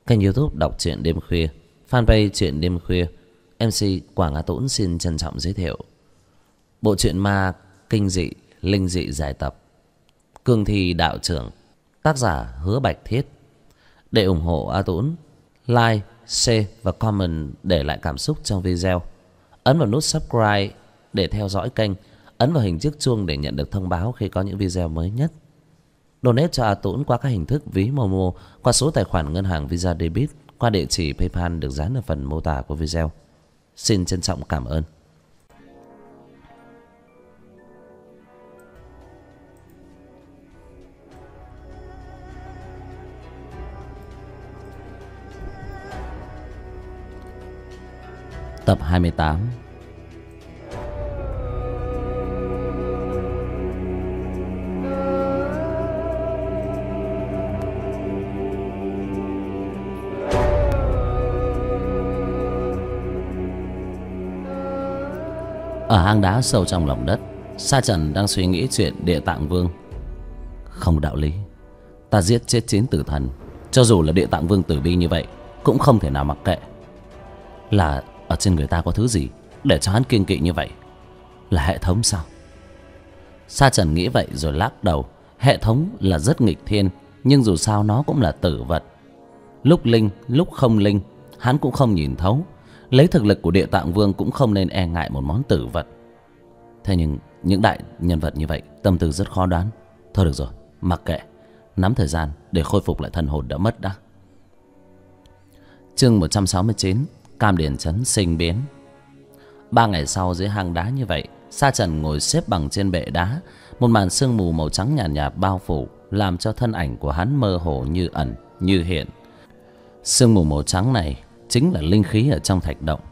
kênh YouTube đọc truyện đêm khuya, fanpage truyện đêm khuya. MC Quảng Á Tũng xin trân trọng giới thiệu bộ truyện ma kinh dị, linh dị giải tập Cương Thi Đạo Trưởng, tác giả Hứa Bạch Thiết. Để ủng hộ A Tũng, like, share và comment để lại cảm xúc trong video. Ấn vào nút subscribe để theo dõi kênh, ấn vào hình chiếc chuông để nhận được thông báo khi có những video mới nhất. Donate cho A Tũng qua các hình thức ví Momo, qua số tài khoản ngân hàng Visa Debit, qua địa chỉ PayPal được dán ở phần mô tả của video. Xin trân trọng cảm ơn. Tập 28. Ở hang đá sâu trong lòng đất, Sa Trần đang suy nghĩ chuyện Địa Tạng Vương. Không đạo lý, ta giết chết 9 tử thần, cho dù là Địa Tạng Vương tử bi như vậy cũng không thể nào mặc kệ. Là ở trên người ta có thứ gì để cho hắn kiêng kỵ như vậy? Là hệ thống sao? Sa Trần nghĩ vậy rồi lắc đầu. Hệ thống là rất nghịch thiên, nhưng dù sao nó cũng là tử vật, lúc linh lúc không linh, hắn cũng không nhìn thấu. Lấy thực lực của Địa Tạng Vương cũng không nên e ngại một món tử vật. Thế nhưng những đại nhân vật như vậy tâm tư rất khó đoán. Thôi được rồi, mặc kệ, nắm thời gian để khôi phục lại thần hồn đã mất đã. Chương 169, Cam Điền Trấn sinh biến. 3 ngày sau, dưới hang đá như vậy, Sa Trần ngồi xếp bằng trên bệ đá. Một màn sương mù màu trắng nhàn nhạt bao phủ, làm cho thân ảnh của hắn mơ hồ như ẩn như hiện. Sương mù màu trắng này chính là linh khí ở trong thạch động.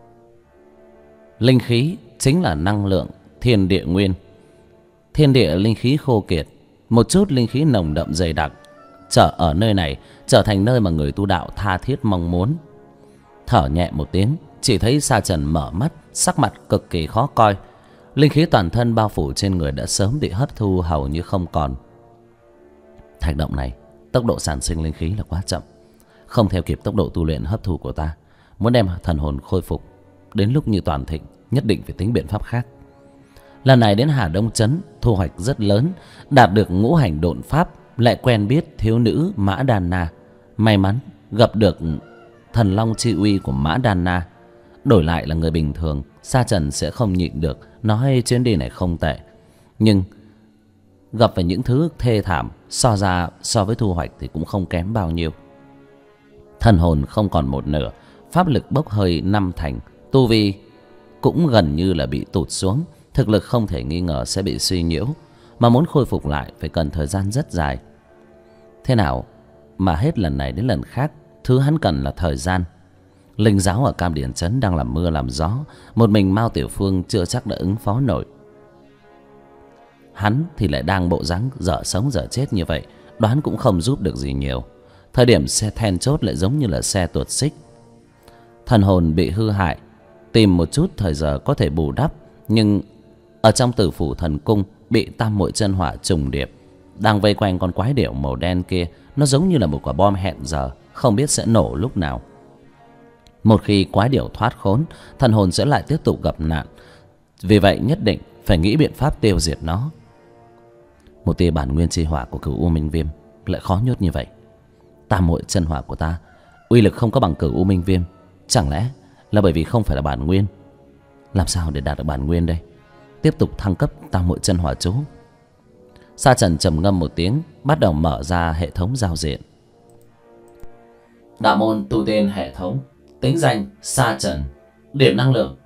Linh khí chính là năng lượng thiên địa nguyên. Thiên địa linh khí khô kiệt, một chút linh khí nồng đậm dày đặc ở nơi này trở thành nơi mà người tu đạo tha thiết mong muốn. Thở nhẹ một tiếng, chỉ thấy Sa Trần mở mắt, sắc mặt cực kỳ khó coi. Linh khí toàn thân bao phủ trên người đã sớm bị hấp thu hầu như không còn. Thạch động này, tốc độ sản sinh linh khí là quá chậm, không theo kịp tốc độ tu luyện hấp thu của ta. Muốn đem thần hồn khôi phục đến lúc như toàn thịnh, nhất định phải tính biện pháp khác. Lần này đến Hà Đông Trấn, thu hoạch rất lớn, đạt được ngũ hành độn pháp, lại quen biết thiếu nữ Mã Đan Na. May mắn gặp được thần long chi uy của Mã Đan Na. Đổi lại là người bình thường, Sa Trần sẽ không nhịn được nói chuyến đi này không tệ. Nhưng gặp phải những thứ thê thảm, so với thu hoạch thì cũng không kém bao nhiêu. Thần hồn không còn một nửa, pháp lực bốc hơi 5 thành, tu vi cũng gần như là bị tụt xuống. Thực lực không thể nghi ngờ sẽ bị suy nhiễu, mà muốn khôi phục lại phải cần thời gian rất dài. Thế nào mà hết lần này đến lần khác, thứ hắn cần là thời gian. Linh giáo ở Cam Điền Trấn đang làm mưa làm gió, một mình Mao Tiểu Phương chưa chắc đã ứng phó nổi. Hắn thì lại đang bộ dáng dở sống dở chết như vậy, đoán cũng không giúp được gì nhiều. Thời điểm xe then chốt lại giống như là xe tuột xích. Thần hồn bị hư hại, tìm một chút thời giờ có thể bù đắp, nhưng ở trong Tử Phủ Thần Cung bị tam muội chân hỏa trùng điệp, đang vây quanh con quái điểu màu đen kia. Nó giống như là một quả bom hẹn giờ, không biết sẽ nổ lúc nào. Một khi quái điểu thoát khốn, thần hồn sẽ lại tiếp tục gặp nạn. Vì vậy nhất định phải nghĩ biện pháp tiêu diệt nó. Một tia bản nguyên chi hỏa của Cửu U Minh Viêm lại khó nhốt như vậy. Tam muội chân hỏa của ta uy lực không có bằng Cửu U Minh Viêm, chẳng lẽ là bởi vì không phải là bản nguyên? Làm sao để đạt được bản nguyên đây? Tiếp tục thăng cấp tam muội chân hỏa chú. Sa Trần trầm ngâm một tiếng, bắt đầu mở ra hệ thống giao diện. Đạo môn tu tiên hệ thống. Tính danh Sa Trần. Điểm năng lượng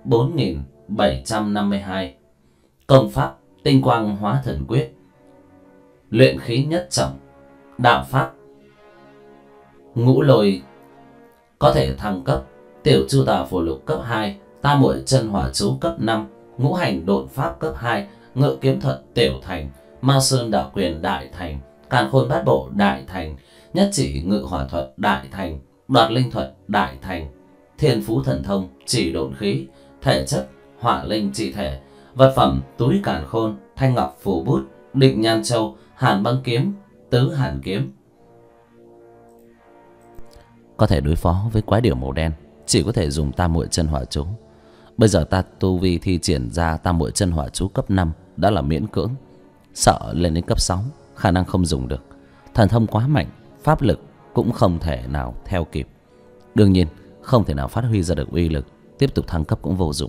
4752. Công pháp Tinh Quang Hóa Thần Quyết. Luyện khí nhất trọng. Đạo pháp Ngũ Lôi. Có thể thăng cấp Tiểu Chu Tà Phổ Lục cấp 2, Tam Muội Chân Hỏa Chú cấp 5, Ngũ Hành Độn Pháp cấp 2, Ngự Kiếm Thuật Tiểu Thành, Mao Sơn Đạo Quyền Đại Thành, Càn Khôn Bát Bộ Đại Thành, Nhất Chỉ Ngự Hỏa Thuật Đại Thành, Đoạt Linh Thuật Đại Thành, Thiên Phú Thần Thông Chỉ Độn Khí, Thể chất Hỏa Linh Chỉ Thể, Vật phẩm Túi Càn Khôn, Thanh Ngọc Phù Bút, Định Nhan Châu, Hàn Băng Kiếm, Tứ Hàn Kiếm. có thể đối phó với quái điểu màu đen chỉ có thể dùng tam muội chân hỏa chú. Bây giờ ta tu vi thi triển ra tam muội chân hỏa chú cấp 5 đã là miễn cưỡng, sợ lên đến cấp 6 khả năng không dùng được. Thần thông quá mạnh, pháp lực cũng không thể nào theo kịp. Đương nhiên không thể nào phát huy ra được uy lực, tiếp tục thăng cấp cũng vô dụng.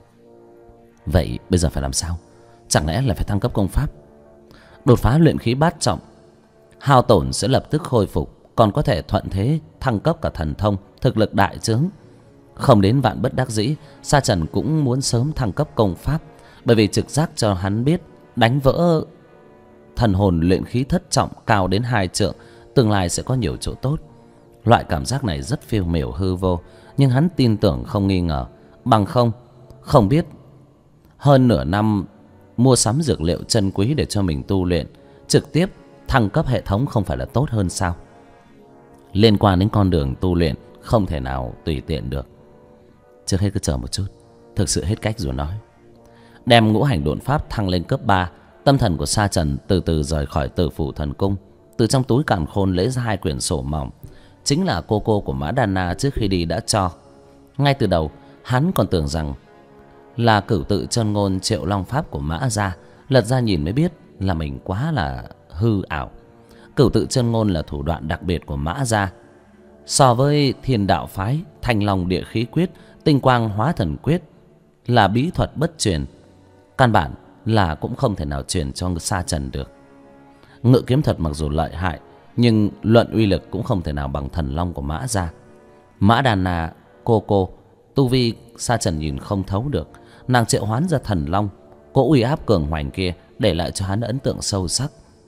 Vậy bây giờ phải làm sao? Chẳng lẽ là phải thăng cấp công pháp? Đột phá luyện khí bát trọng, hao tổn sẽ lập tức khôi phục, còn có thể thuận thế thăng cấp cả thần thông, thực lực đại trướng. Không đến vạn bất đắc dĩ, Sa Trần cũng muốn sớm thăng cấp công pháp, bởi vì trực giác cho hắn biết đánh vỡ thần hồn luyện khí thất trọng cao đến 2 trượng, tương lai sẽ có nhiều chỗ tốt. Loại cảm giác này rất phiêu miểu hư vô, nhưng hắn tin tưởng không nghi ngờ. Bằng không biết hơn nửa năm mua sắm dược liệu chân quý để cho mình tu luyện, trực tiếp thăng cấp hệ thống không phải là tốt hơn sao? Liên quan đến con đường tu luyện không thể nào tùy tiện được. Trước hết cứ chờ một chút, thực sự hết cách rồi nói. Đem ngũ hành độn pháp thăng lên cấp 3, tâm thần của Sa Trần từ từ rời khỏi Tử Phủ Thần Cung. Từ trong túi càn khôn lấy ra 2 quyển sổ mỏng, chính là cô của Mã Đan Na trước khi đi đã cho. Ngay từ đầu hắn còn tưởng rằng là cửu tự chân ngôn Triệu Long pháp của Mã gia, lật ra nhìn mới biết là mình quá là hư ảo. Cửu tự chân ngôn là thủ đoạn đặc biệt của Mã gia. So với Thiên Đạo phái, Thanh Long địa khí quyết, Tinh quang hóa thần quyết là bí thuật bất truyền, căn bản là cũng không thể nào truyền cho Sa Trần được. Ngự kiếm thuật mặc dù lợi hại, nhưng luận uy lực cũng không thể nào bằng thần long của Mã gia. Mã Đàn Na cô tu vi Sa Trần nhìn không thấu được, nàng triệu hoán ra thần long, cỗ uy áp cường hoành kia để lại cho hắn ấn tượng sâu sắc.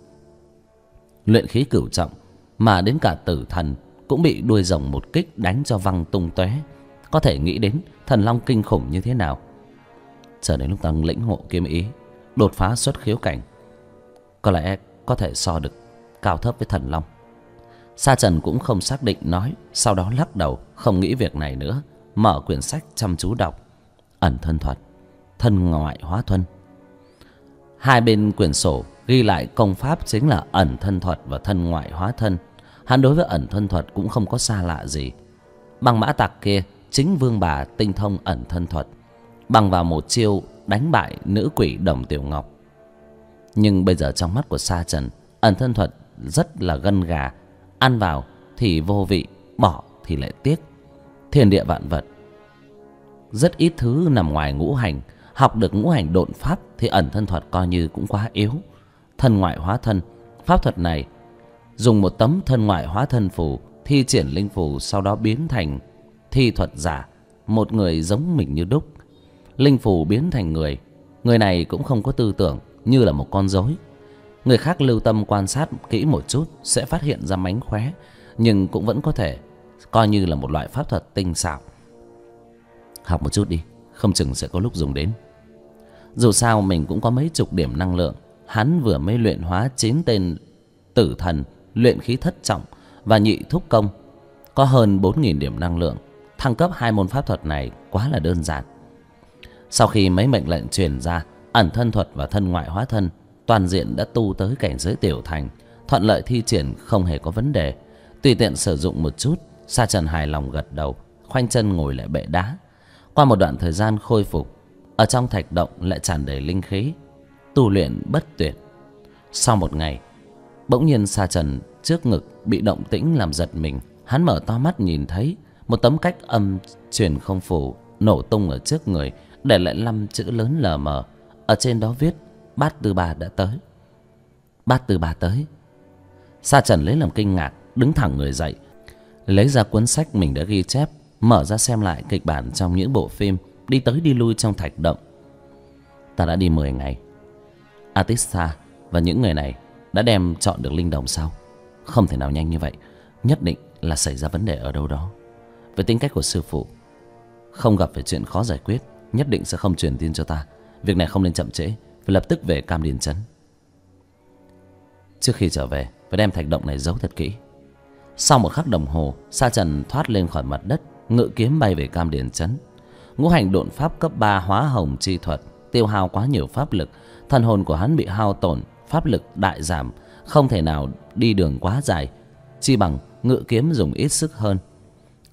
Luyện khí cửu trọng mà đến cả tử thần cũng bị đuôi rồng một kích đánh cho văng tung tóe, có thể nghĩ đến thần long kinh khủng như thế nào. Chờ đến lúc ta lĩnh ngộ kiếm ý, đột phá xuất khiếu cảnh, có lẽ có thể so được cao thấp với thần long. Sa Trần cũng không xác định nói, sau đó lắc đầu không nghĩ việc này nữa, mở quyển sách chăm chú đọc. Ẩn thân thuật, thân ngoại hóa thân. Hai bên quyển sổ ghi lại công pháp chính là ẩn thân thuật và thân ngoại hóa thân. Hắn đối với ẩn thân thuật cũng không có xa lạ gì. Bằng mã tặc kia chính vương bà tinh thông ẩn thân thuật, bằng vào một chiêu đánh bại nữ quỷ Đồng Tiểu Ngọc. Nhưng bây giờ trong mắt của Sa Trần, ẩn thân thuật rất là gân gà, ăn vào thì vô vị, bỏ thì lại tiếc. Thiên địa vạn vật, rất ít thứ nằm ngoài ngũ hành. Học được ngũ hành độn pháp thì ẩn thân thuật coi như cũng quá yếu. Thân ngoại hóa thân, pháp thuật này dùng một tấm thân ngoại hóa thân phù, thi triển linh phù, sau đó biến thành thi thuật giả, một người giống mình như đúc. Linh phù biến thành người, người này cũng không có tư tưởng, như là một con rối. Người khác lưu tâm quan sát kỹ một chút sẽ phát hiện ra mánh khóe, nhưng cũng vẫn có thể coi như là một loại pháp thuật tinh xảo. Học một chút đi, không chừng sẽ có lúc dùng đến. Dù sao mình cũng có mấy chục điểm năng lượng. Hắn vừa mới luyện hóa 9 tên tử thần luyện khí thất trọng và nhị thúc công, có hơn 4.000 điểm năng lượng. Thăng cấp 2 môn pháp thuật này quá là đơn giản. Sau khi mấy mệnh lệnh truyền ra, ẩn thân thuật và thân ngoại hóa thân toàn diện đã tu tới cảnh giới tiểu thành, thuận lợi thi triển không hề có vấn đề. Tùy tiện sử dụng một chút, Sa Trần hài lòng gật đầu, khoanh chân ngồi lại bệ đá. Qua một đoạn thời gian khôi phục, ở trong thạch động lại tràn đầy linh khí, tu luyện bất tuyệt. Sau một ngày, bỗng nhiên Sa Trần trước ngực bị động tĩnh làm giật mình. Hắn mở to mắt nhìn thấy một tấm cách âm truyền không phù nổ tung ở trước người, để lại 5 chữ lớn lờ mờ. Ở trên đó viết: Bát Tư Ba đã tới. Bát Tư Ba tới. Sa Trần lấy làm kinh ngạc, đứng thẳng người dậy, lấy ra cuốn sách mình đã ghi chép, mở ra xem lại kịch bản trong những bộ phim, đi tới đi lui trong thạch động. Ta đã đi 10 ngày. Atissa và những người này đã đem chọn được linh đồng sao? Không thể nào nhanh như vậy, nhất định là xảy ra vấn đề ở đâu đó. Với tính cách của sư phụ, không gặp phải chuyện khó giải quyết, nhất định sẽ không truyền tin cho ta. Việc này không nên chậm trễ, phải lập tức về Cam Điền Trấn. Trước khi trở về, phải đem thạch động này giấu thật kỹ. Sau một khắc đồng hồ, Sa Trần thoát lên khỏi mặt đất, ngự kiếm bay về Cam Điền Trấn. Ngũ hành độn pháp cấp 3 hóa hồng chi thuật tiêu hao quá nhiều pháp lực, thần hồn của hắn bị hao tổn, pháp lực đại giảm, không thể nào đi đường quá dài, chi bằng ngự kiếm dùng ít sức hơn.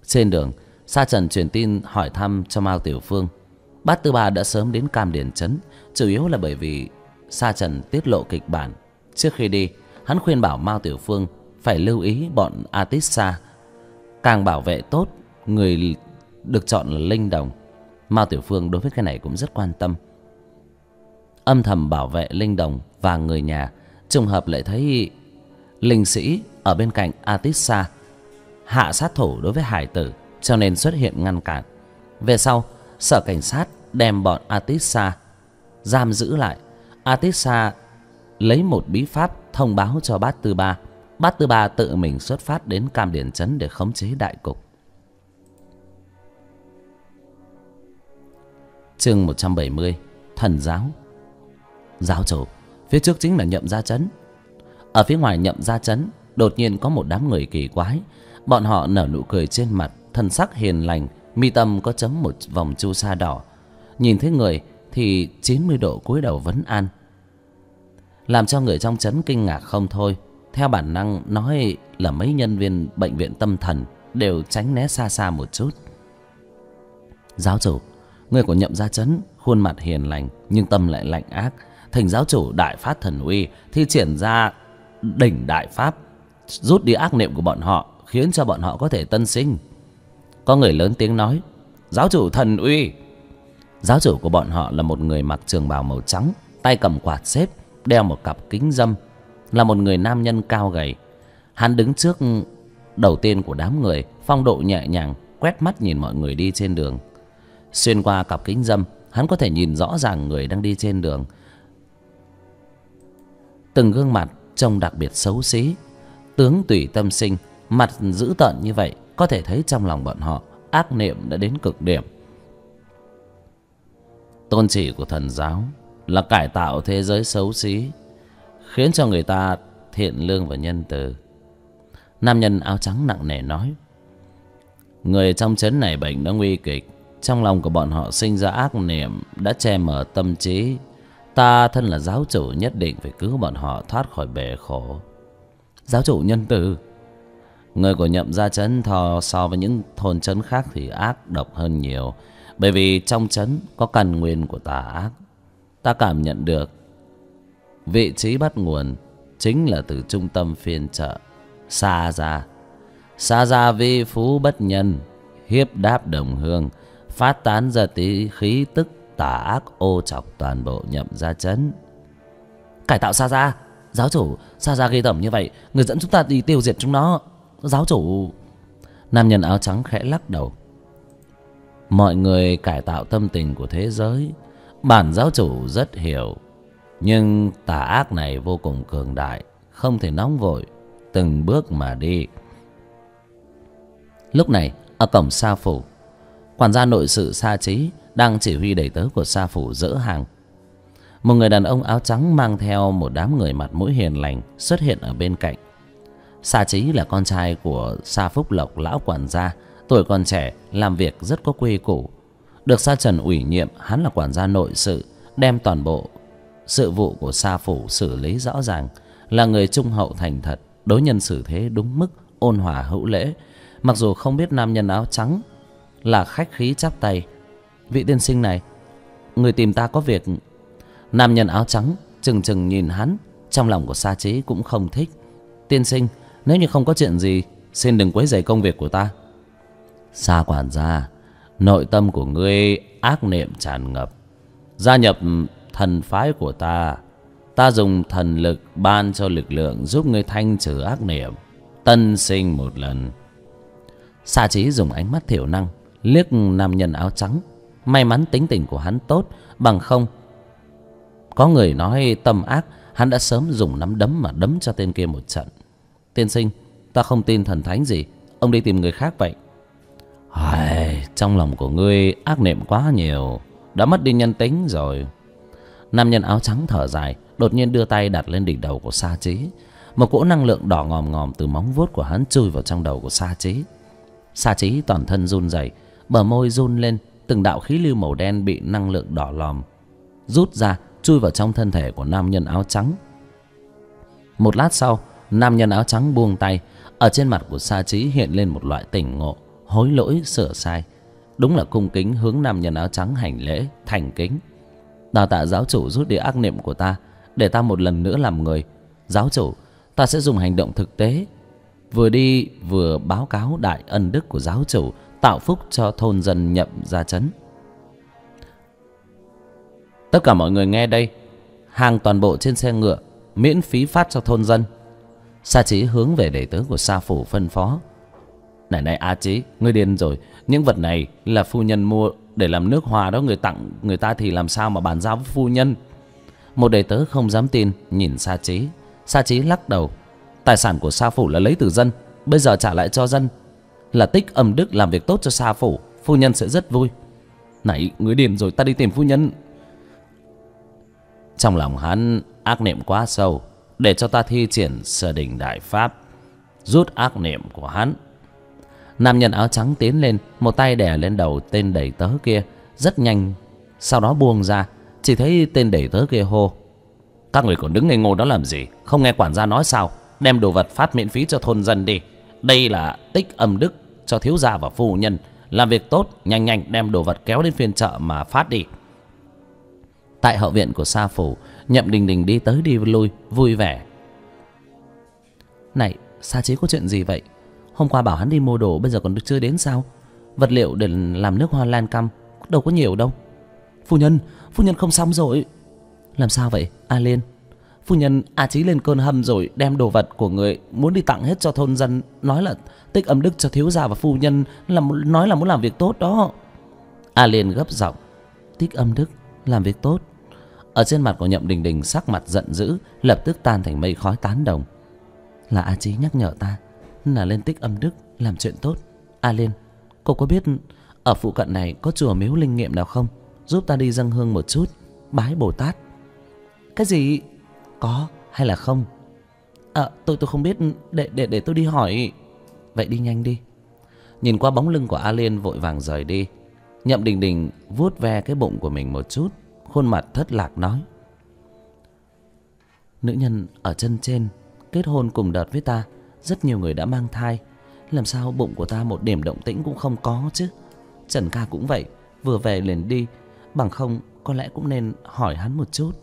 Trên đường, Sa Trần truyền tin hỏi thăm cho Mao Tiểu Phương. Bát Tư Ba đã sớm đến Cam Điền Trấn, chủ yếu là bởi vì Sa Trần tiết lộ kịch bản. Trước khi đi, hắn khuyên bảo Mao Tiểu Phương phải lưu ý bọn Atissa, càng bảo vệ tốt người được chọn là Linh Đồng. Mao Tiểu Phương đối với cái này cũng rất quan tâm, âm thầm bảo vệ Linh Đồng và người nhà. Trùng hợp lại thấy linh sĩ ở bên cạnh Atissa hạ sát thủ đối với hải tử, cho nên xuất hiện ngăn cản. Về sau, sở cảnh sát đem bọn Atissa giam giữ lại. Atissa lấy một bí pháp thông báo cho Bát Tư Ba. Bát Tư Ba tự mình xuất phát đến Cam Điền Trấn để khống chế đại cục. Chương 170. Thần giáo. Giáo chủ, phía trước chính là Nhậm Gia Trấn. Ở phía ngoài Nhậm Gia Trấn đột nhiên có một đám người kỳ quái. Bọn họ nở nụ cười trên mặt, thân sắc hiền lành, mi tâm có chấm một vòng chu sa đỏ. Nhìn thấy người thì 90 độ cúi đầu vấn an, làm cho người trong trấn kinh ngạc không thôi. Theo bản năng nói là mấy nhân viên bệnh viện tâm thần đều tránh né xa xa một chút. Giáo chủ, người của Nhậm Gia Trấn khuôn mặt hiền lành nhưng tâm lại lạnh ác. Thỉnh giáo chủ đại phát thần uy, thi triển ra đỉnh đại pháp, rút đi ác niệm của bọn họ, khiến cho bọn họ có thể tân sinh. Có người lớn tiếng nói, giáo chủ thần uy. Giáo chủ của bọn họ là một người mặc trường bào màu trắng, tay cầm quạt xếp, đeo một cặp kính râm, là một người nam nhân cao gầy. Hắn đứng trước đầu tiên của đám người, phong độ nhẹ nhàng, quét mắt nhìn mọi người đi trên đường. Xuyên qua cặp kính râm, hắn có thể nhìn rõ ràng người đang đi trên đường. Từng gương mặt trông đặc biệt xấu xí, tướng tùy tâm sinh, mặt dữ tợn như vậy, có thể thấy trong lòng bọn họ ác niệm đã đến cực điểm. Tôn chỉ của thần giáo là cải tạo thế giới xấu xí, khiến cho người ta thiện lương và nhân từ. Nam nhân áo trắng nặng nề nói, người trong trấn này bệnh đã nguy kịch, trong lòng của bọn họ sinh ra ác niệm đã che mờ tâm trí. Ta thân là giáo chủ nhất định phải cứu bọn họ thoát khỏi bể khổ. Giáo chủ nhân từ. Người của Nhậm Gia Trấn so với những thôn trấn khác thì ác độc hơn nhiều, bởi vì trong trấn có căn nguyên của tà ác. Ta cảm nhận được vị trí bắt nguồn chính là từ trung tâm phiên chợ Sa Gia. Sa Gia vi phú bất nhân, hiếp đáp đồng hương, phát tán ra tí khí tức tà ác ô chọc toàn bộ Nhậm Gia Trấn. Cải tạo Sa Gia. Giáo chủ, Sa Gia ghê tởm như vậy, người dẫn chúng ta đi tiêu diệt chúng nó. Giáo chủ. Nam nhân áo trắng khẽ lắc đầu. Mọi người cải tạo tâm tình của thế giới, bản giáo chủ rất hiểu, nhưng tà ác này vô cùng cường đại, không thể nóng vội, từng bước mà đi. Lúc này ở cổng Sa phủ, quản gia nội sự Sa Trí đang chỉ huy đầy tớ của Sa phủ dỡ hàng. Một người đàn ông áo trắng mang theo một đám người mặt mũi hiền lành xuất hiện ở bên cạnh. Sa Trí là con trai của Sa Phúc Lộc lão quản gia, tuổi còn trẻ, làm việc rất có quy củ. Được Sa Trần ủy nhiệm, hắn là quản gia nội sự, đem toàn bộ sự vụ của Sa phủ xử lý rõ ràng, là người trung hậu thành thật, đối nhân xử thế đúng mức, ôn hòa hữu lễ. Mặc dù không biết nam nhân áo trắng là khách khí chắp tay, vị tiên sinh này, người tìm ta có việc. Nam nhân áo trắng chừng chừng nhìn hắn, trong lòng của Sa Trí cũng không thích. Tiên sinh, nếu như không có chuyện gì, xin đừng quấy rầy công việc của ta. Sa quản gia, nội tâm của ngươi ác niệm tràn ngập, gia nhập thần phái của ta, ta dùng thần lực ban cho lực lượng giúp ngươi thanh trừ ác niệm, tân sinh một lần. Sa Trí dùng ánh mắt thiểu năng liếc nam nhân áo trắng. May mắn tính tình của hắn tốt, bằng không có người nói tâm ác, hắn đã sớm dùng nắm đấm mà đấm cho tên kia một trận. Tiên sinh, ta không tin thần thánh gì, ông đi tìm người khác vậy. Trong lòng của ngươi ác niệm quá nhiều, đã mất đi nhân tính rồi. Nam nhân áo trắng thở dài, đột nhiên đưa tay đặt lên đỉnh đầu của Sa Trí. Một cỗ năng lượng đỏ ngòm ngòm từ móng vuốt của hắn chui vào trong đầu của Sa Trí. Sa Trí toàn thân run rẩy, bờ môi run lên, từng đạo khí lưu màu đen bị năng lượng đỏ lòm rút ra, chui vào trong thân thể của nam nhân áo trắng. Một lát sau, nam nhân áo trắng buông tay. Ở trên mặt của Sa Trí hiện lên một loại tỉnh ngộ, hối lỗi sửa sai. Đúng là cung kính hướng nam nhân áo trắng hành lễ thành kính. Đa tạ giáo chủ rút đi ác niệm của ta, để ta một lần nữa làm người. Giáo chủ, ta sẽ dùng hành động thực tế, vừa đi vừa báo cáo đại ân đức của giáo chủ, tạo phúc cho thôn dân Nhậm Gia Trấn. Tất cả mọi người nghe đây, hàng toàn bộ trên xe ngựa, miễn phí phát cho thôn dân. Sa Chí hướng về đệ tử của Sa phủ phân phó. Này A Chí, ngươi điên rồi. Những vật này là phu nhân mua để làm nước hoa đó, người tặng người ta thì làm sao mà bàn giao với phu nhân? Một đệ tử không dám tin nhìn Sa Chí. Sa Chí lắc đầu. Tài sản của Sa phủ là lấy từ dân, bây giờ trả lại cho dân là tích âm đức, làm việc tốt cho Sa phủ, phu nhân sẽ rất vui. Này, ngươi điên rồi, ta đi tìm phu nhân. Trong lòng hắn ác niệm quá sâu, để cho ta thi triển Sở Đình Đại Pháp rút ác niệm của hắn. Nam nhân áo trắng tiến lên, một tay đè lên đầu tên đầy tớ kia rất nhanh, sau đó buông ra. Chỉ thấy tên đầy tớ kia hô: các người còn đứng ngây ngô đó làm gì? Không nghe quản gia nói sao? Đem đồ vật phát miễn phí cho thôn dân đi. Đây là tích âm đức cho thiếu gia và phu nhân. Làm việc tốt, nhanh nhanh đem đồ vật kéo đến phiên chợ mà phát đi. Tại hậu viện của Sa phủ, Nhậm Đình Đình đi tới đi lui vui vẻ. Này, Sa Chí có chuyện gì vậy? Hôm qua bảo hắn đi mua đồ, bây giờ còn chưa đến sao? Vật liệu để làm nước hoa lan căm đâu có nhiều đâu. Phu nhân không xong rồi. Làm sao vậy A Liên? Phu nhân, A Chí lên cơn hâm rồi, đem đồ vật của người muốn đi tặng hết cho thôn dân, nói là tích âm đức cho thiếu gia và phu nhân, nói là muốn làm việc tốt đó. A Liên gấp giọng. Tích âm đức, làm việc tốt. Ở trên mặt của Nhậm Đình Đình sắc mặt giận dữ, lập tức tan thành mây khói tán đồng. Là A Chí nhắc nhở ta là lên tích âm đức, làm chuyện tốt. A Liên, cô có biết ở phụ cận này có chùa miếu linh nghiệm nào không? Giúp ta đi dâng hương một chút, bái Bồ Tát. Cái gì? Có hay là không? Tôi không biết, để tôi đi hỏi. Vậy đi nhanh đi. Nhìn qua bóng lưng của A Liên vội vàng rời đi, Nhậm Đình Đình vuốt ve cái bụng của mình một chút, khuôn mặt thất lạc nói: nữ nhân ở chân trên kết hôn cùng đợt với ta, rất nhiều người đã mang thai, làm sao bụng của ta một điểm động tĩnh cũng không có chứ? Trần ca cũng vậy, vừa về liền đi, bằng không có lẽ cũng nên hỏi hắn một chút.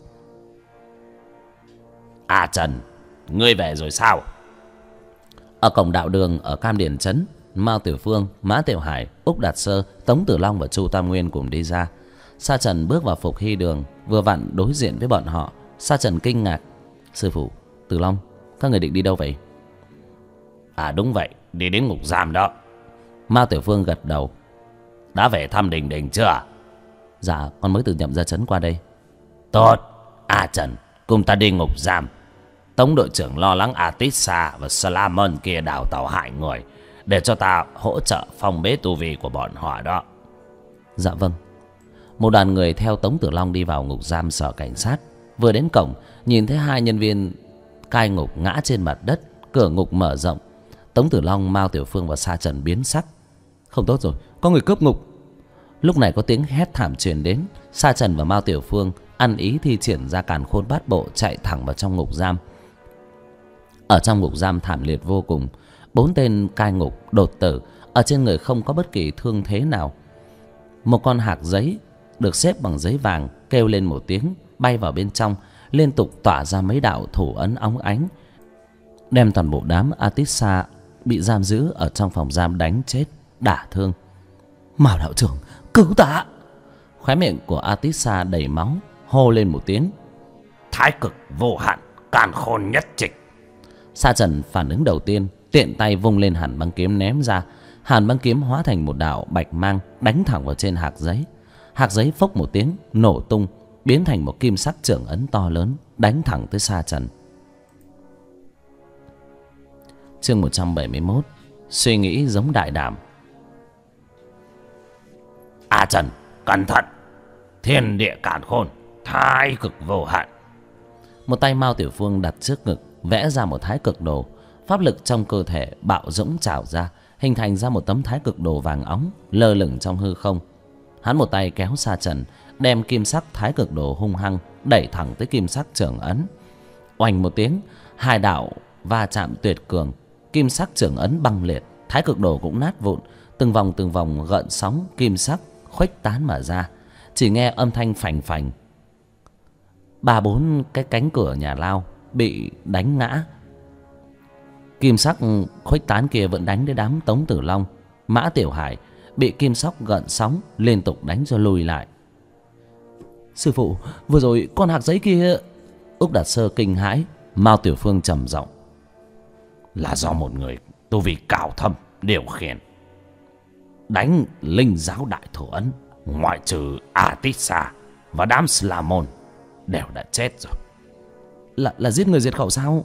À Trần, ngươi về rồi sao? Ở cổng đạo đường ở Cam Điền Trấn, Mao Tiểu Phương, Mã Tiểu Hải, Úc Đạt Sơ, Tống Tử Long và Chu Tam Nguyên cùng đi ra. Sa Trần bước vào Phục Hy đường, vừa vặn đối diện với bọn họ. Sa Trần kinh ngạc: sư phụ, Tử Long, các người định đi đâu vậy? À đúng vậy, đi đến ngục giam đó. Mao Tiểu Phương gật đầu. Đã về thăm Đình Đình chưa? Dạ, con mới từ Nhậm Gia Trấn qua đây. Tốt. À Trần, cùng ta đi ngục giam. Tống đội trưởng lo lắng Atissa và Salamon kia đào tàu hại người, để cho ta hỗ trợ phong bế tu vi của bọn họ đó. Dạ vâng. Một đoàn người theo Tống Tử Long đi vào ngục giam sở cảnh sát. Vừa đến cổng, nhìn thấy hai nhân viên cai ngục ngã trên mặt đất. Cửa ngục mở rộng. Tống Tử Long, Mao Tiểu Phương và Sa Trần biến sắc. Không tốt rồi, có người cướp ngục. Lúc này có tiếng hét thảm truyền đến. Sa Trần và Mao Tiểu Phương ăn ý thi triển ra càn khôn bát bộ, chạy thẳng vào trong ngục giam. Ở trong ngục giam thảm liệt vô cùng. 4 tên cai ngục đột tử, ở trên người không có bất kỳ thương thế nào. Một con hạc giấy được xếp bằng giấy vàng kêu lên một tiếng, bay vào bên trong, liên tục tỏa ra mấy đạo thủ ấn óng ánh, đem toàn bộ đám Atissa bị giam giữ ở trong phòng giam đánh chết, đả thương. Mao đạo trưởng, cứu ta! Khóe miệng của Atissa đầy máu, hô lên một tiếng. Thái cực vô hạn, càn khôn nhất trịch. Sa Trần phản ứng đầu tiên, tiện tay vung lên hàn băng kiếm ném ra. Hàn băng kiếm hóa thành một đạo bạch mang, đánh thẳng vào trên hạc giấy. Hạc giấy phốc một tiếng nổ tung, biến thành một kim sắc chưởng ấn to lớn, đánh thẳng tới Sa Trần. Chương 171. Suy nghĩ giống đại đàm. À Trần, cẩn thận! Thiên địa càn khôn, thái cực vô hạn. Một tay Mao Tiểu Phương đặt trước ngực, vẽ ra một thái cực đồ. Pháp lực trong cơ thể bạo dũng trào ra, hình thành ra một tấm thái cực đồ vàng óng lơ lửng trong hư không. Hắn một tay kéo Sa Trần, đem kim sắc thái cực đồ hung hăng đẩy thẳng tới kim sắc chưởng ấn. Oanh một tiếng, hai đạo va chạm tuyệt cường, kim sắc chưởng ấn băng liệt, Thái Cực Đồ cũng nát vụn, từng vòng gợn sóng kim sắc khuếch tán mà ra. Chỉ nghe âm thanh phành phành, 3-4 cái cánh cửa nhà lao bị đánh ngã. Kim sắc khuếch tán kia vẫn đánh đến đám Tống Tử Long, Mã Tiểu Hải bị kim sắc gợn sóng liên tục đánh cho lùi lại. Sư phụ, vừa rồi con hạc giấy kia. Úc Đạt Sơ kinh hãi. Mao Tiểu Phương trầm giọng: là do một người tu vi cao thâm điều khiển. Đánh linh giáo đại thủ ấn, ngoại trừ Atissa và đám Slamon đều đã chết rồi. Là giết người diệt khẩu sao?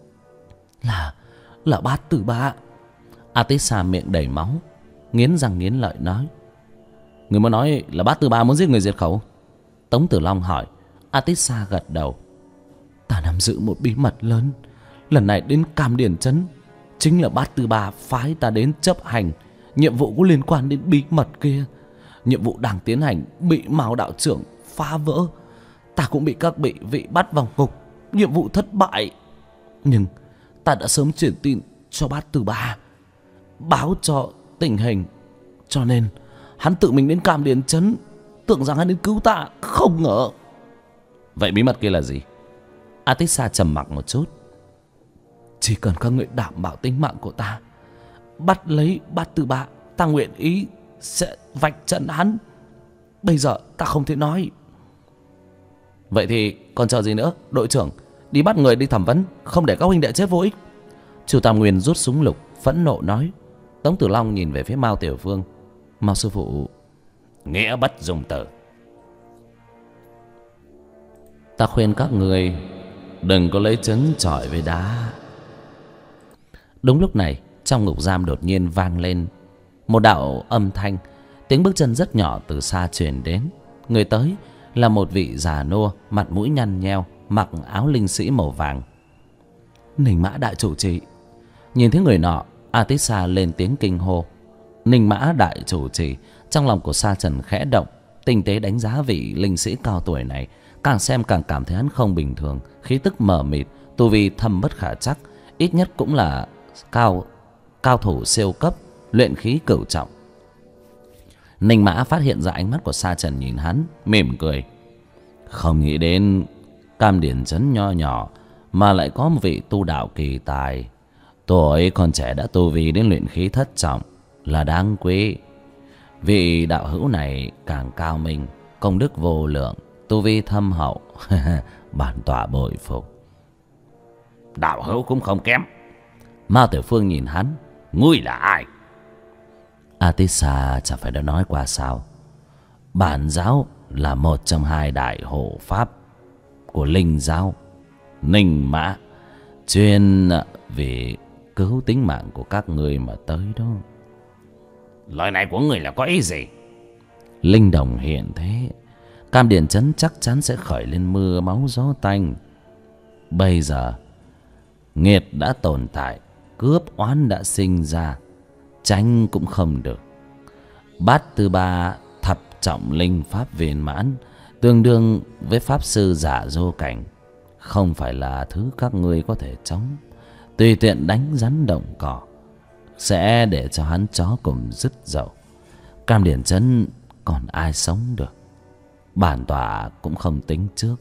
Là Bát Từ Ba. Atissa miệng đầy máu, nghiến răng nghiến lợi nói: người muốn nói là Bát Từ Ba muốn giết người diệt khẩu? Tống Tử Long hỏi. Atissa gật đầu: ta nắm giữ một bí mật lớn. Lần này đến Cam Điền Trấn, chính là Bát Từ Ba phái ta đến chấp hành nhiệm vụ có liên quan đến bí mật kia. Nhiệm vụ đang tiến hành bị Mao đạo trưởng phá vỡ, ta cũng bị các vị bắt vào ngục. Nhiệm vụ thất bại, nhưng ta đã sớm truyền tin cho Bát Từ Ba, báo cho tình hình, cho nên hắn tự mình đến Cam Điền Trấn, tưởng rằng hắn đến cứu ta, không ngờ. Vậy bí mật kia là gì? Atissa trầm mặc một chút. Chỉ cần các người đảm bảo tính mạng của ta, bắt lấy Bát Từ Ba, ta nguyện ý sẽ vạch trần hắn. Bây giờ ta không thể nói. Vậy thì còn chờ gì nữa? Đội trưởng, đi bắt người đi thẩm vấn, không để các huynh đệ chết vô ích. Chu Tam Nguyên rút súng lục, phẫn nộ nói. Tống Tử Long nhìn về phía Mao Tiểu Phương. Mao sư phụ, nghĩa bất dung tử. Ta khuyên các người đừng có lấy trứng chọi với đá. Đúng lúc này, trong ngục giam đột nhiên vang lên một đạo âm thanh. Tiếng bước chân rất nhỏ từ xa truyền đến. Người tới là một vị già nua, mặt mũi nhăn nheo, mặc áo linh sĩ màu vàng. Ninh Mã đại chủ trì. Nhìn thấy người nọ, Atissa lên tiếng kinh hô. Ninh Mã đại chủ trì. Trong lòng của Sa Trần khẽ động, tinh tế đánh giá vị linh sĩ cao tuổi này. Càng xem càng cảm thấy hắn không bình thường, khí tức mờ mịt, tu vi thâm bất khả chắc, ít nhất cũng là cao thủ siêu cấp, luyện khí cửu trọng. Ninh Mã phát hiện ra ánh mắt của Sa Trần nhìn hắn, mỉm cười. Không nghĩ đến Cam Điền Trấn nho nhỏ mà lại có một vị tu đạo kỳ tài. Tuổi còn trẻ đã tu vi đến luyện khí thất trọng là đáng quý. Vị đạo hữu này càng cao minh, công đức vô lượng, tu vi thâm hậu. Bản tọa bội phục. Đạo hữu cũng không kém. Mao Tiểu Phương nhìn hắn. Ngươi là ai? Atissa chẳng phải đã nói qua sao? Bản giáo là một trong hai đại hộ pháp của linh giáo. Ninh Mã chuyên vì cứu tính mạng của các người mà tới đó. Lời này của người là có ý gì? Linh đồng hiện thế, Cam Điền Trấn chắc chắn sẽ khởi lên mưa máu gió tanh. Bây giờ nghiệt đã tồn tại, cướp oán đã sinh ra, tránh cũng không được. Bát Từ Ba thập trọng linh pháp viên mãn, tương đương với pháp sư giả dô cảnh, không phải là thứ các ngươi có thể chống. Tùy tiện đánh rắn động cỏ sẽ để cho hắn chó cùng dứt dậu. Cam Điền Trấn còn ai sống được? Bản tọa cũng không tính trước.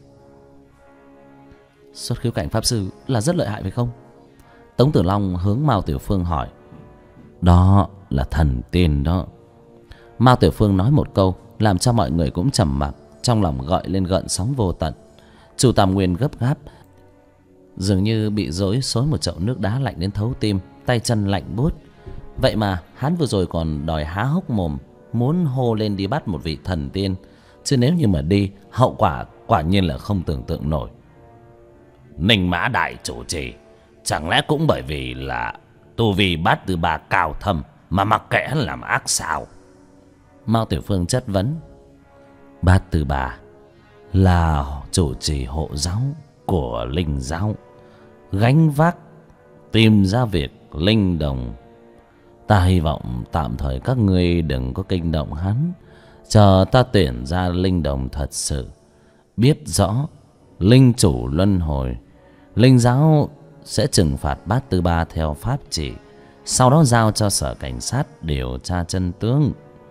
Xuất khiếu cảnh pháp sư là rất lợi hại phải không? Tống Tử Long hướng Mao Tiểu Phương hỏi. Đó là thần tiên đó. Mao Tiểu Phương nói một câu làm cho mọi người cũng trầm mặc, trong lòng gợi lên gợn sóng vô tận. Chu Tam Nguyên gấp gáp, dường như bị dối xối một chậu nước đá lạnh đến thấu tim, tay chân lạnh buốt. Vậy mà hắn vừa rồi còn đòi há hốc mồm, muốn hô lên đi bắt một vị thần tiên, chứ nếu như mà đi, hậu quả quả nhiên là không tưởng tượng nổi. Ninh Mã đại chủ trì, chẳng lẽ cũng bởi vì là tu vi Bát Từ Ba cao thâm mà mặc kệ hắn làm ác sao? Mao Tiểu Phương chất vấn. Bát Từ Ba là chủ trì hộ giáo của linh giáo, gánh vác tìm ra việc linh đồng. Ta hy vọng tạm thời các ngươi đừng có kinh động hắn, chờ ta tuyển ra linh đồng thật sự, biết rõ linh chủ luân hồi, linh giáo sẽ trừng phạt Bát Từ Ba theo pháp chỉ, sau đó giao cho sở cảnh sát điều tra chân tướng.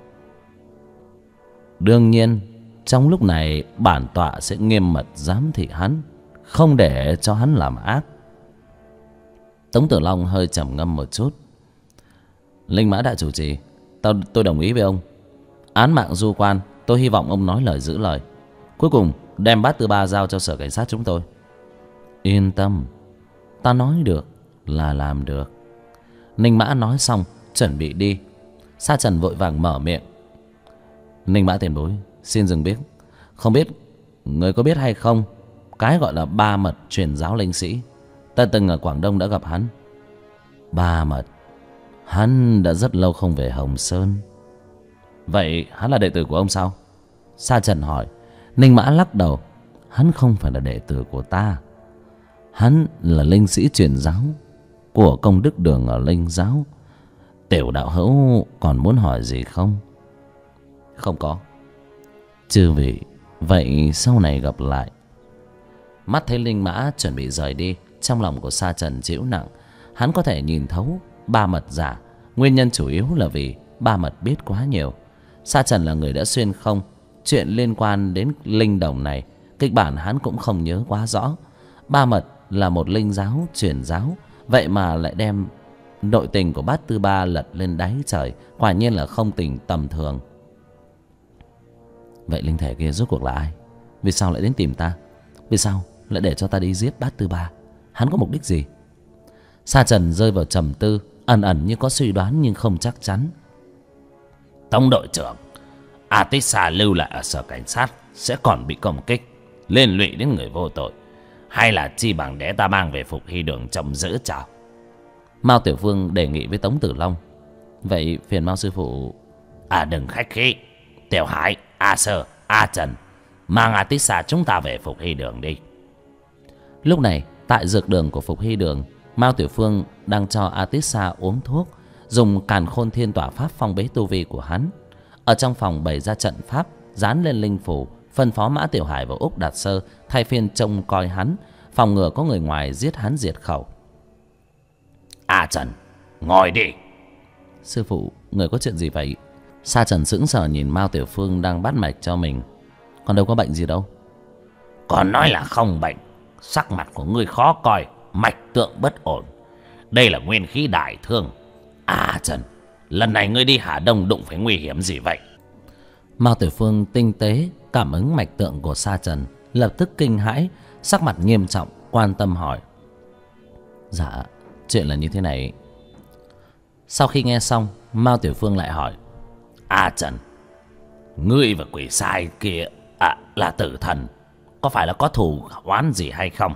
Đương nhiên trong lúc này bản tọa sẽ nghiêm mật giám thị hắn, không để cho hắn làm ác. Tống Tử Long hơi trầm ngâm một chút. Linh Mã đại chủ trì, tôi đồng ý với ông. Án mạng du quan, tôi hy vọng ông nói lời giữ lời. Cuối cùng đem bát tư ba giao cho sở cảnh sát chúng tôi. Yên tâm, ta nói được là làm được. Ninh Mã nói xong chuẩn bị đi. Sa Trần vội vàng mở miệng. Ninh Mã tiền bối, xin dừng biết. Không biết người có biết hay không, cái gọi là Ba Mật truyền giáo linh sĩ, ta từng ở Quảng Đông đã gặp hắn. Ba Mật? Hắn đã rất lâu không về Hồng Sơn. Vậy hắn là đệ tử của ông sao? Sa Trần hỏi. Ninh Mã lắc đầu. Hắn không phải là đệ tử của ta. Hắn là linh sĩ truyền giáo của Công Đức Đường ở Linh Giáo. Tiểu đạo hữu còn muốn hỏi gì không? Không có. Chư vị, vậy sau này gặp lại. Mắt thấy Linh Mã chuẩn bị rời đi, trong lòng của Sa Trần chịu nặng. Hắn có thể nhìn thấu Ba Mật giả. Nguyên nhân chủ yếu là vì Ba Mật biết quá nhiều. Sa Trần là người đã xuyên không. Chuyện liên quan đến linh đồng này, kịch bản hắn cũng không nhớ quá rõ. Ba Mật là một linh giáo truyền giáo, vậy mà lại đem nội tình của bát tư ba lật lên đáy trời. Quả nhiên là không tình tầm thường. Vậy linh thể kia rốt cuộc là ai? Vì sao lại đến tìm ta? Vì sao lại để cho ta đi giết bát tư ba? Hắn có mục đích gì? Sa Trần rơi vào trầm tư, ẩn ẩn như có suy đoán nhưng không chắc chắn. Tống đội trưởng, Atissa lưu lại ở sở cảnh sát sẽ còn bị công kích, liên lụy đến người vô tội. Hay là chi bằng để ta mang về Phục Hy Đường trông giữ chào? Mao Tiểu Phương đề nghị với Tống Tử Long. Vậy phiền Mao sư phụ. Đừng khách khí. Tiểu Hải, A Sơ, A Trần, mang Atissa chúng ta về Phục Hy Đường đi. Lúc này tại dược đường của Phục Hy Đường, Mao Tiểu Phương đang cho Atissa uống thuốc, dùng Càn Khôn Thiên Tỏa Pháp phong bế tu vi của hắn. Ở trong phòng bày ra trận pháp, dán lên linh phủ, phân phó Mã Tiểu Hải và Úc Đạt Sơ thay phiên trông coi hắn, phòng ngừa có người ngoài giết hắn diệt khẩu. Trần, ngồi đi. Sư phụ, người có chuyện gì vậy? Sa Trần sững sờ nhìn Mao Tiểu Phương đang bắt mạch cho mình. Còn đâu có bệnh gì đâu. Còn nói là không bệnh. Sắc mặt của ngươi khó coi, mạch tượng bất ổn. Đây là nguyên khí đại thương. Trần, lần này ngươi đi Hà Đông đụng phải nguy hiểm gì vậy? Mao Tiểu Phương tinh tế cảm ứng mạch tượng của Sa Trần, lập tức kinh hãi, sắc mặt nghiêm trọng, quan tâm hỏi. Dạ, chuyện là như thế này. Sau khi nghe xong, Mao Tiểu Phương lại hỏi. Trần, ngươi và quỷ sai kia là tử thần, có phải là có thù oán gì hay không?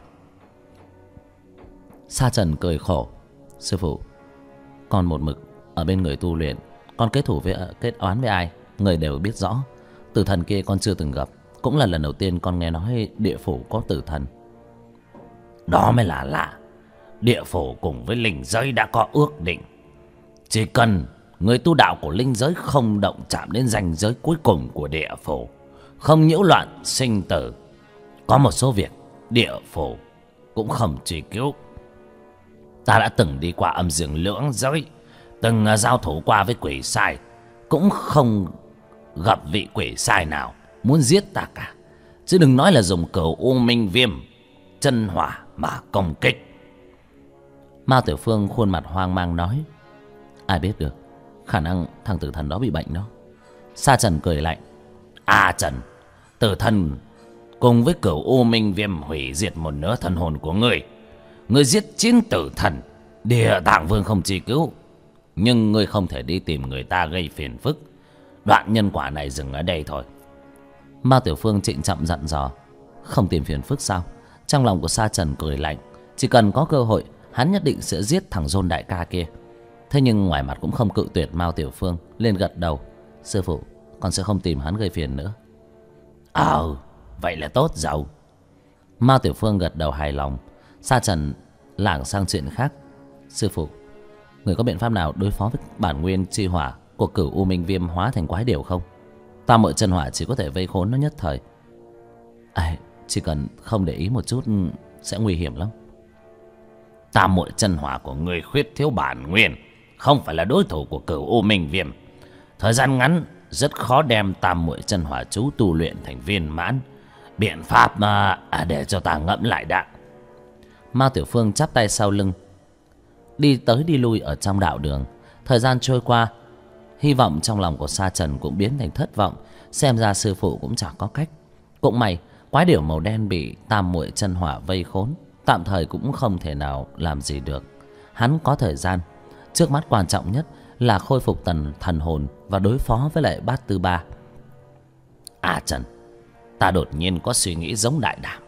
Sa Trần cười khổ. Sư phụ, con một mực ở bên người tu luyện, con kết oán với ai người đều biết rõ. Tử thần kia con chưa từng gặp, cũng là lần đầu tiên con nghe nói địa phủ có tử thần. Đó mới là lạ. Địa phủ cùng với linh giới đã có ước định, chỉ cần người tu đạo của linh giới không động chạm đến ranh giới cuối cùng của địa phủ, không nhiễu loạn sinh tử, có một số việc địa phủ cũng không truy cứu. Ta đã từng đi qua âm dương lưỡng giới, từng giao thủ qua với quỷ sai, cũng không gặp vị quỷ sai nào muốn giết ta cả. Chứ đừng nói là dùng cửu U Minh Viêm chân hỏa mà công kích. Mao Tiểu Phương khuôn mặt hoang mang nói. Ai biết được, khả năng thằng tử thần đó bị bệnh đó. Sa Trần cười lạnh. Trần, tử thần cùng với cửu U Minh Viêm hủy diệt một nửa thần hồn của ngươi. Ngươi giết 9 tử thần, Địa Tạng Vương không truy cứu, nhưng ngươi không thể đi tìm người ta gây phiền phức. Đoạn nhân quả này dừng ở đây thôi. Mao Tiểu Phương trịnh trọng dặn dò. Không tìm phiền phức sao? Trong lòng của Sa Trần cười lạnh. Chỉ cần có cơ hội, hắn nhất định sẽ giết thằng Dôn đại ca kia. Thế nhưng ngoài mặt cũng không cự tuyệt Mao Tiểu Phương, liền gật đầu. Sư phụ, con sẽ không tìm hắn gây phiền nữa. Vậy là tốt rồi. Mao Tiểu Phương gật đầu hài lòng. Sa Trần lảng sang chuyện khác. Sư phụ, người có biện pháp nào đối phó với bản nguyên chi hỏa của cửu U Minh Viêm hóa thành quái điểu không? Tam Muội chân hỏa chỉ có thể vây khốn nó nhất thời. Chỉ cần không để ý một chút sẽ nguy hiểm lắm. Tam Muội chân hỏa của người khuyết thiếu bản nguyên, không phải là đối thủ của Cửu U Minh Viêm. Thời gian ngắn rất khó đem Tam Muội Chân Hỏa chú tu luyện thành viên mãn. Biện pháp mà để cho ta ngẫm lại đã. Mao Tiểu Phương chắp tay sau lưng, đi tới đi lui ở trong đạo đường. Thời gian trôi qua, hy vọng trong lòng của Sa Trần cũng biến thành thất vọng. Xem ra sư phụ cũng chẳng có cách. Cũng may quái điểu màu đen bị Tam Muội Chân Hỏa vây khốn, tạm thời cũng không thể nào làm gì được. Hắn có thời gian. Trước mắt quan trọng nhất là khôi phục thần hồn và đối phó với lại Bát Tư Ba. Trần, ta đột nhiên có suy nghĩ giống Đại Đảm.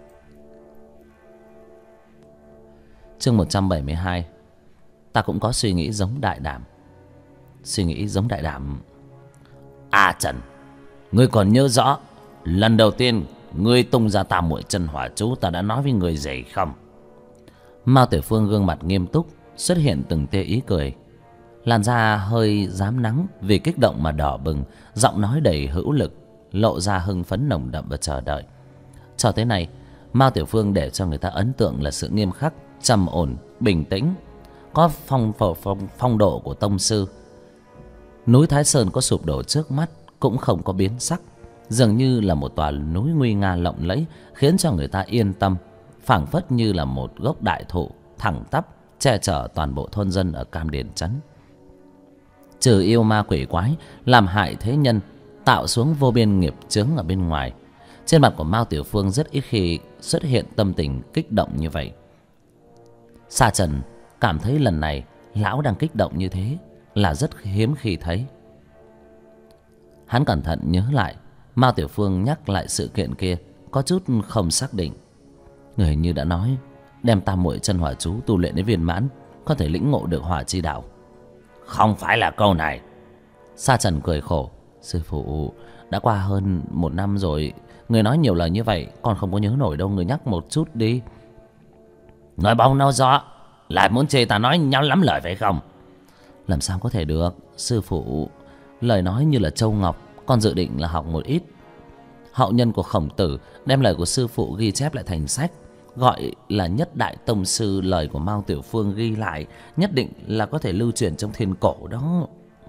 Chương 172. Ta cũng có suy nghĩ giống Đại Đảm. Suy nghĩ giống Đại Đảm. Trần, ngươi còn nhớ rõ lần đầu tiên ngươi tung ra Tam Muội Chân Hỏa chú ta đã nói với người gì không? Mao Tiểu Phương gương mặt nghiêm túc, xuất hiện từng tia ý cười. Làn da hơi rám nắng vì kích động mà đỏ bừng, giọng nói đầy hữu lực, lộ ra hưng phấn nồng đậm và chờ đợi. Cho tới nay, Mao Tiểu Phương để cho người ta ấn tượng là sự nghiêm khắc, trầm ổn, bình tĩnh, có phong độ của tông sư. Núi Thái Sơn có sụp đổ trước mắt cũng không có biến sắc, dường như là một tòa núi nguy nga lộng lẫy, khiến cho người ta yên tâm, phảng phất như là một gốc đại thụ thẳng tắp che chở toàn bộ thôn dân ở Cam Điền trấn. Trừ yêu ma quỷ quái làm hại thế nhân, tạo xuống vô biên nghiệp chướng ở bên ngoài, trên mặt của Mao Tiểu Phương rất ít khi xuất hiện tâm tình kích động như vậy. Sa Trần cảm thấy lần này lão đang kích động như thế là rất hiếm khi thấy. Hắn cẩn thận nhớ lại, Mao Tiểu Phương nhắc lại sự kiện kia có chút không xác định. Người hình như đã nói đem Tam Muội Chân Hỏa chú tu luyện đến viên mãn có thể lĩnh ngộ được hỏa chi đạo. Không phải là câu này. Sa Trần cười khổ. Sư phụ, đã qua hơn 1 năm rồi, người nói nhiều lời như vậy con không có nhớ nổi đâu, người nhắc một chút đi. Nói bóng nói gió, lại muốn chê ta nói nhau lắm lời phải không? Làm sao có thể được, sư phụ. Lời nói như là châu ngọc, con dự định là học một ít. Hậu nhân của Khổng Tử đem lời của sư phụ ghi chép lại thành sách, gọi là Nhất Đại Tông Sư. Lời của Mao Tiểu Phương ghi lại nhất định là có thể lưu truyền trong thiên cổ đó.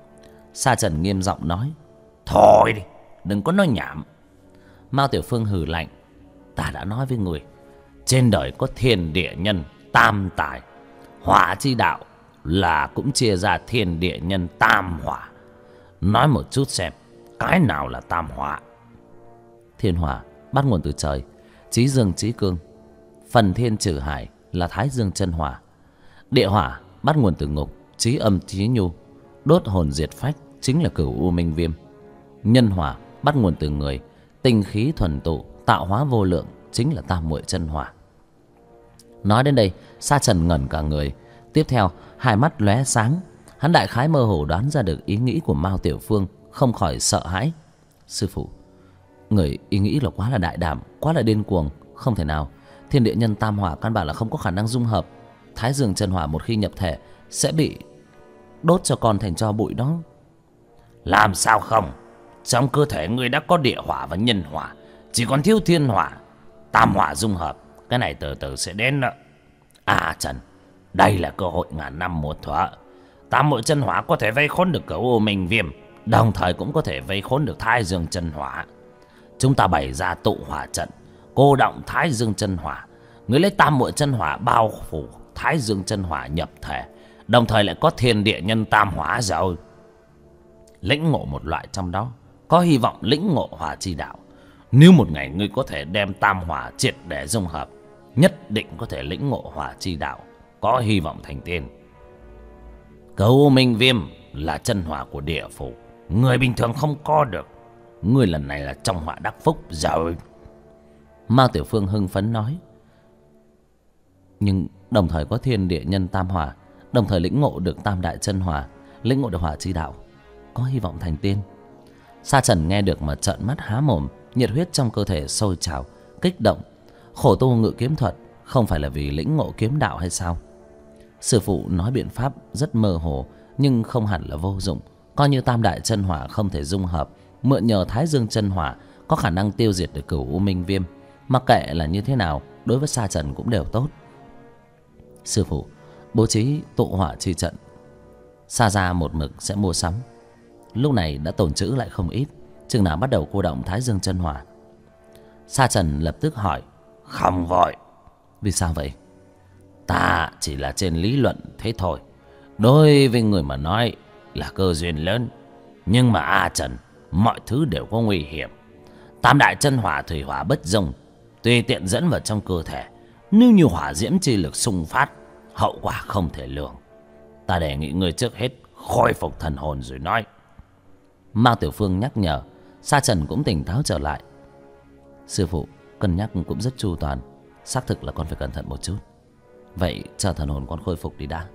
Sa Trần nghiêm giọng nói. Thôi đi, đừng có nói nhảm. Mao Tiểu Phương hừ lạnh. Ta đã nói với người, trên đời có thiên địa nhân tam tài, hỏa chi đạo là cũng chia ra thiên địa nhân tam hỏa. Nói một chút xem, cái nào là tam hỏa? Thiên hỏa bắt nguồn từ trời, chí dương chí cương. Phần thiên trừ hải là Thái Dương chân hỏa. Địa hỏa bắt nguồn từ ngục, chí âm chí nhu, đốt hồn diệt phách, chính là Cửu U Minh Viêm. Nhân hỏa bắt nguồn từ người, tinh khí thuần tụ, tạo hóa vô lượng, chính là Tam Muội Chân Hỏa. Nói đến đây, Sa Trần ngẩn cả người. Tiếp theo, hai mắt lóe sáng. Hắn đại khái mơ hồ đoán ra được ý nghĩ của Mao Tiểu Phương, không khỏi sợ hãi. Sư phụ, người ý nghĩ là quá là đại đảm, quá là điên cuồng. Không thể nào, thiên địa nhân tam hỏa căn bản là không có khả năng dung hợp. Thái Dương chân hỏa một khi nhập thể sẽ bị đốt cho con thành tro bụi đó. Làm sao không? Trong cơ thể ngươi đã có địa hỏa và nhân hỏa, chỉ còn thiếu thiên hỏa. Tam hỏa dung hợp, cái này từ từ sẽ đến đó. Trần, đây là cơ hội ngàn năm một thở. Tam Muội Chân Hỏa có thể vây khốn được Cửu U Minh Viêm, đồng thời cũng có thể vây khốn được Thái Dương chân hỏa. Chúng ta bày ra tụ hỏa trận, cô động Thái Dương chân hỏa. Ngươi lấy Tam Muội Chân Hỏa bao phủ Thái Dương chân hỏa nhập thể, đồng thời lại có thiên địa nhân tam hỏa rồi. Lĩnh ngộ một loại trong đó, có hy vọng lĩnh ngộ hỏa chi đạo. Nếu một ngày ngươi có thể đem tam hỏa triệt để dung hợp, nhất định có thể lĩnh ngộ hỏa chi đạo, có hy vọng thành tiên. Cửu Minh Viêm là chân hỏa của địa phủ, người bình thường không có được. Ngươi lần này là trong họa đắc phúc rồi. Mao Tiểu Phương hưng phấn nói. Nhưng đồng thời có thiên địa nhân tam hỏa, đồng thời lĩnh ngộ được tam đại chân hỏa, lĩnh ngộ được hỏa chi đạo, có hy vọng thành tiên. Sa Trần nghe được mà trợn mắt há mồm, nhiệt huyết trong cơ thể sôi trào, kích động. Khổ tu ngự kiếm thuật không phải là vì lĩnh ngộ kiếm đạo hay sao? Sư phụ nói biện pháp rất mơ hồ, nhưng không hẳn là vô dụng. Coi như tam đại chân hỏa không thể dung hợp, mượn nhờ Thái Dương chân hỏa có khả năng tiêu diệt được Cửu U Minh Viêm. Mặc kệ là như thế nào, đối với Sa Trần cũng đều tốt. Sư phụ bố trí tụ hỏa chi trận, Sa Gia một mực sẽ mua sắm. Lúc này đã tồn trữ lại không ít, chừng nào bắt đầu cô động Thái Dương chân hỏa. Sa Trần lập tức hỏi: Không vội. Vì sao vậy? Ta chỉ là trên lý luận thế thôi. Đối với người mà nói là cơ duyên lớn, nhưng mà Trần, mọi thứ đều có nguy hiểm. Tam đại chân hỏa thủy hỏa bất dung, tùy tiện dẫn vào trong cơ thể, nếu như hỏa diễm chi lực xung phát, hậu quả không thể lường. Ta đề nghị người trước hết khôi phục thần hồn rồi nói. Mao Tiểu Phương nhắc nhở. Sa Trần cũng tỉnh táo trở lại. Sư phụ cân nhắc cũng rất chu toàn, xác thực là con phải cẩn thận một chút. Vậy chờ thần hồn con khôi phục đi đã.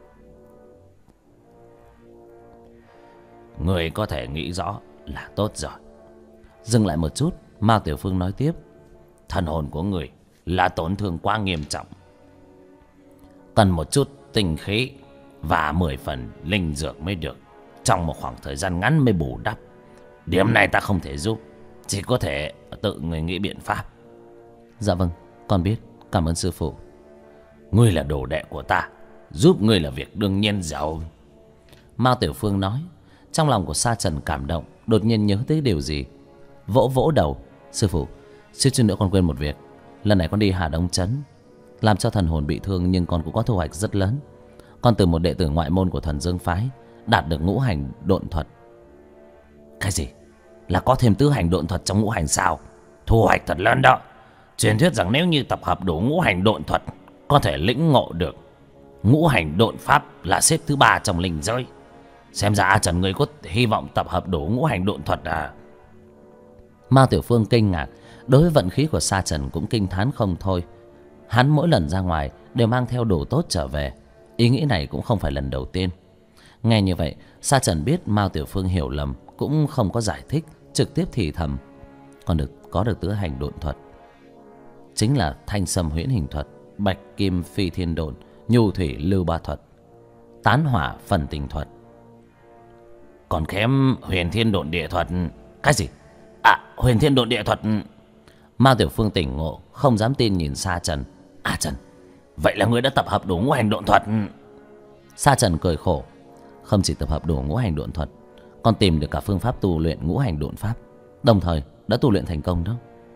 Người có thể nghĩ rõ là tốt rồi. Dừng lại một chút, Mao Tiểu Phương nói tiếp: Thần hồn của người là tổn thương quá nghiêm trọng, cần một chút tinh khí và 10 phần linh dược mới được. Trong một khoảng thời gian ngắn mới bù đắp. Điểm này ta không thể giúp, chỉ có thể tự người nghĩ biện pháp. Dạ vâng, con biết. Cảm ơn sư phụ. Ngươi là đồ đệ của ta, giúp ngươi là việc đương nhiên rồi. Mao Tiểu Phương nói. Trong lòng của Sa Trần cảm động, đột nhiên nhớ tới điều gì, vỗ vỗ đầu: Sư phụ, suýt chút nữa con quên một việc. Lần này con đi Hà Đông Trấn, làm cho thần hồn bị thương, nhưng con cũng có thu hoạch rất lớn. Con từ một đệ tử ngoại môn của Thuần Dương phái đạt được ngũ hành độn thuật. Cái gì? Là có thêm tứ hành độn thuật trong ngũ hành sao? Thu hoạch thật lớn đó. Truyền thuyết rằng nếu như tập hợp đủ ngũ hành độn thuật, có thể lĩnh ngộ được ngũ hành độn pháp, là xếp thứ 3 trong linh giới. Xem ra Trần ngươi có hy vọng tập hợp đủ ngũ hành độn thuật à? Mao Tiểu Phương kinh ngạc. Đối với vận khí của Sa Trần cũng kinh thán không thôi. Hắn mỗi lần ra ngoài đều mang theo đồ tốt trở về. Ý nghĩ này cũng không phải lần đầu tiên. Nghe như vậy, Sa Trần biết Mao Tiểu Phương hiểu lầm, cũng không có giải thích, trực tiếp thì thầm: có được tứ hành độn thuật, chính là Thanh Sâm huyễn hình thuật, Bạch Kim phi thiên độn, Nhu thủy lưu ba thuật, Tán hỏa phần tình thuật. Còn kém Huyền Thiên độn địa thuật. Cái gì? À, Huyền Thiên độn địa thuật. Mao Tiểu Phương tỉnh ngộ, không dám tin nhìn Sa Trần. Trần, vậy là ngươi đã tập hợp đủ ngũ hành độn thuật? Sa Trần cười khổ: Không chỉ tập hợp đủ ngũ hành độn thuật, còn tìm được cả phương pháp tu luyện ngũ hành độn pháp, đồng thời đã tu luyện thành công đó.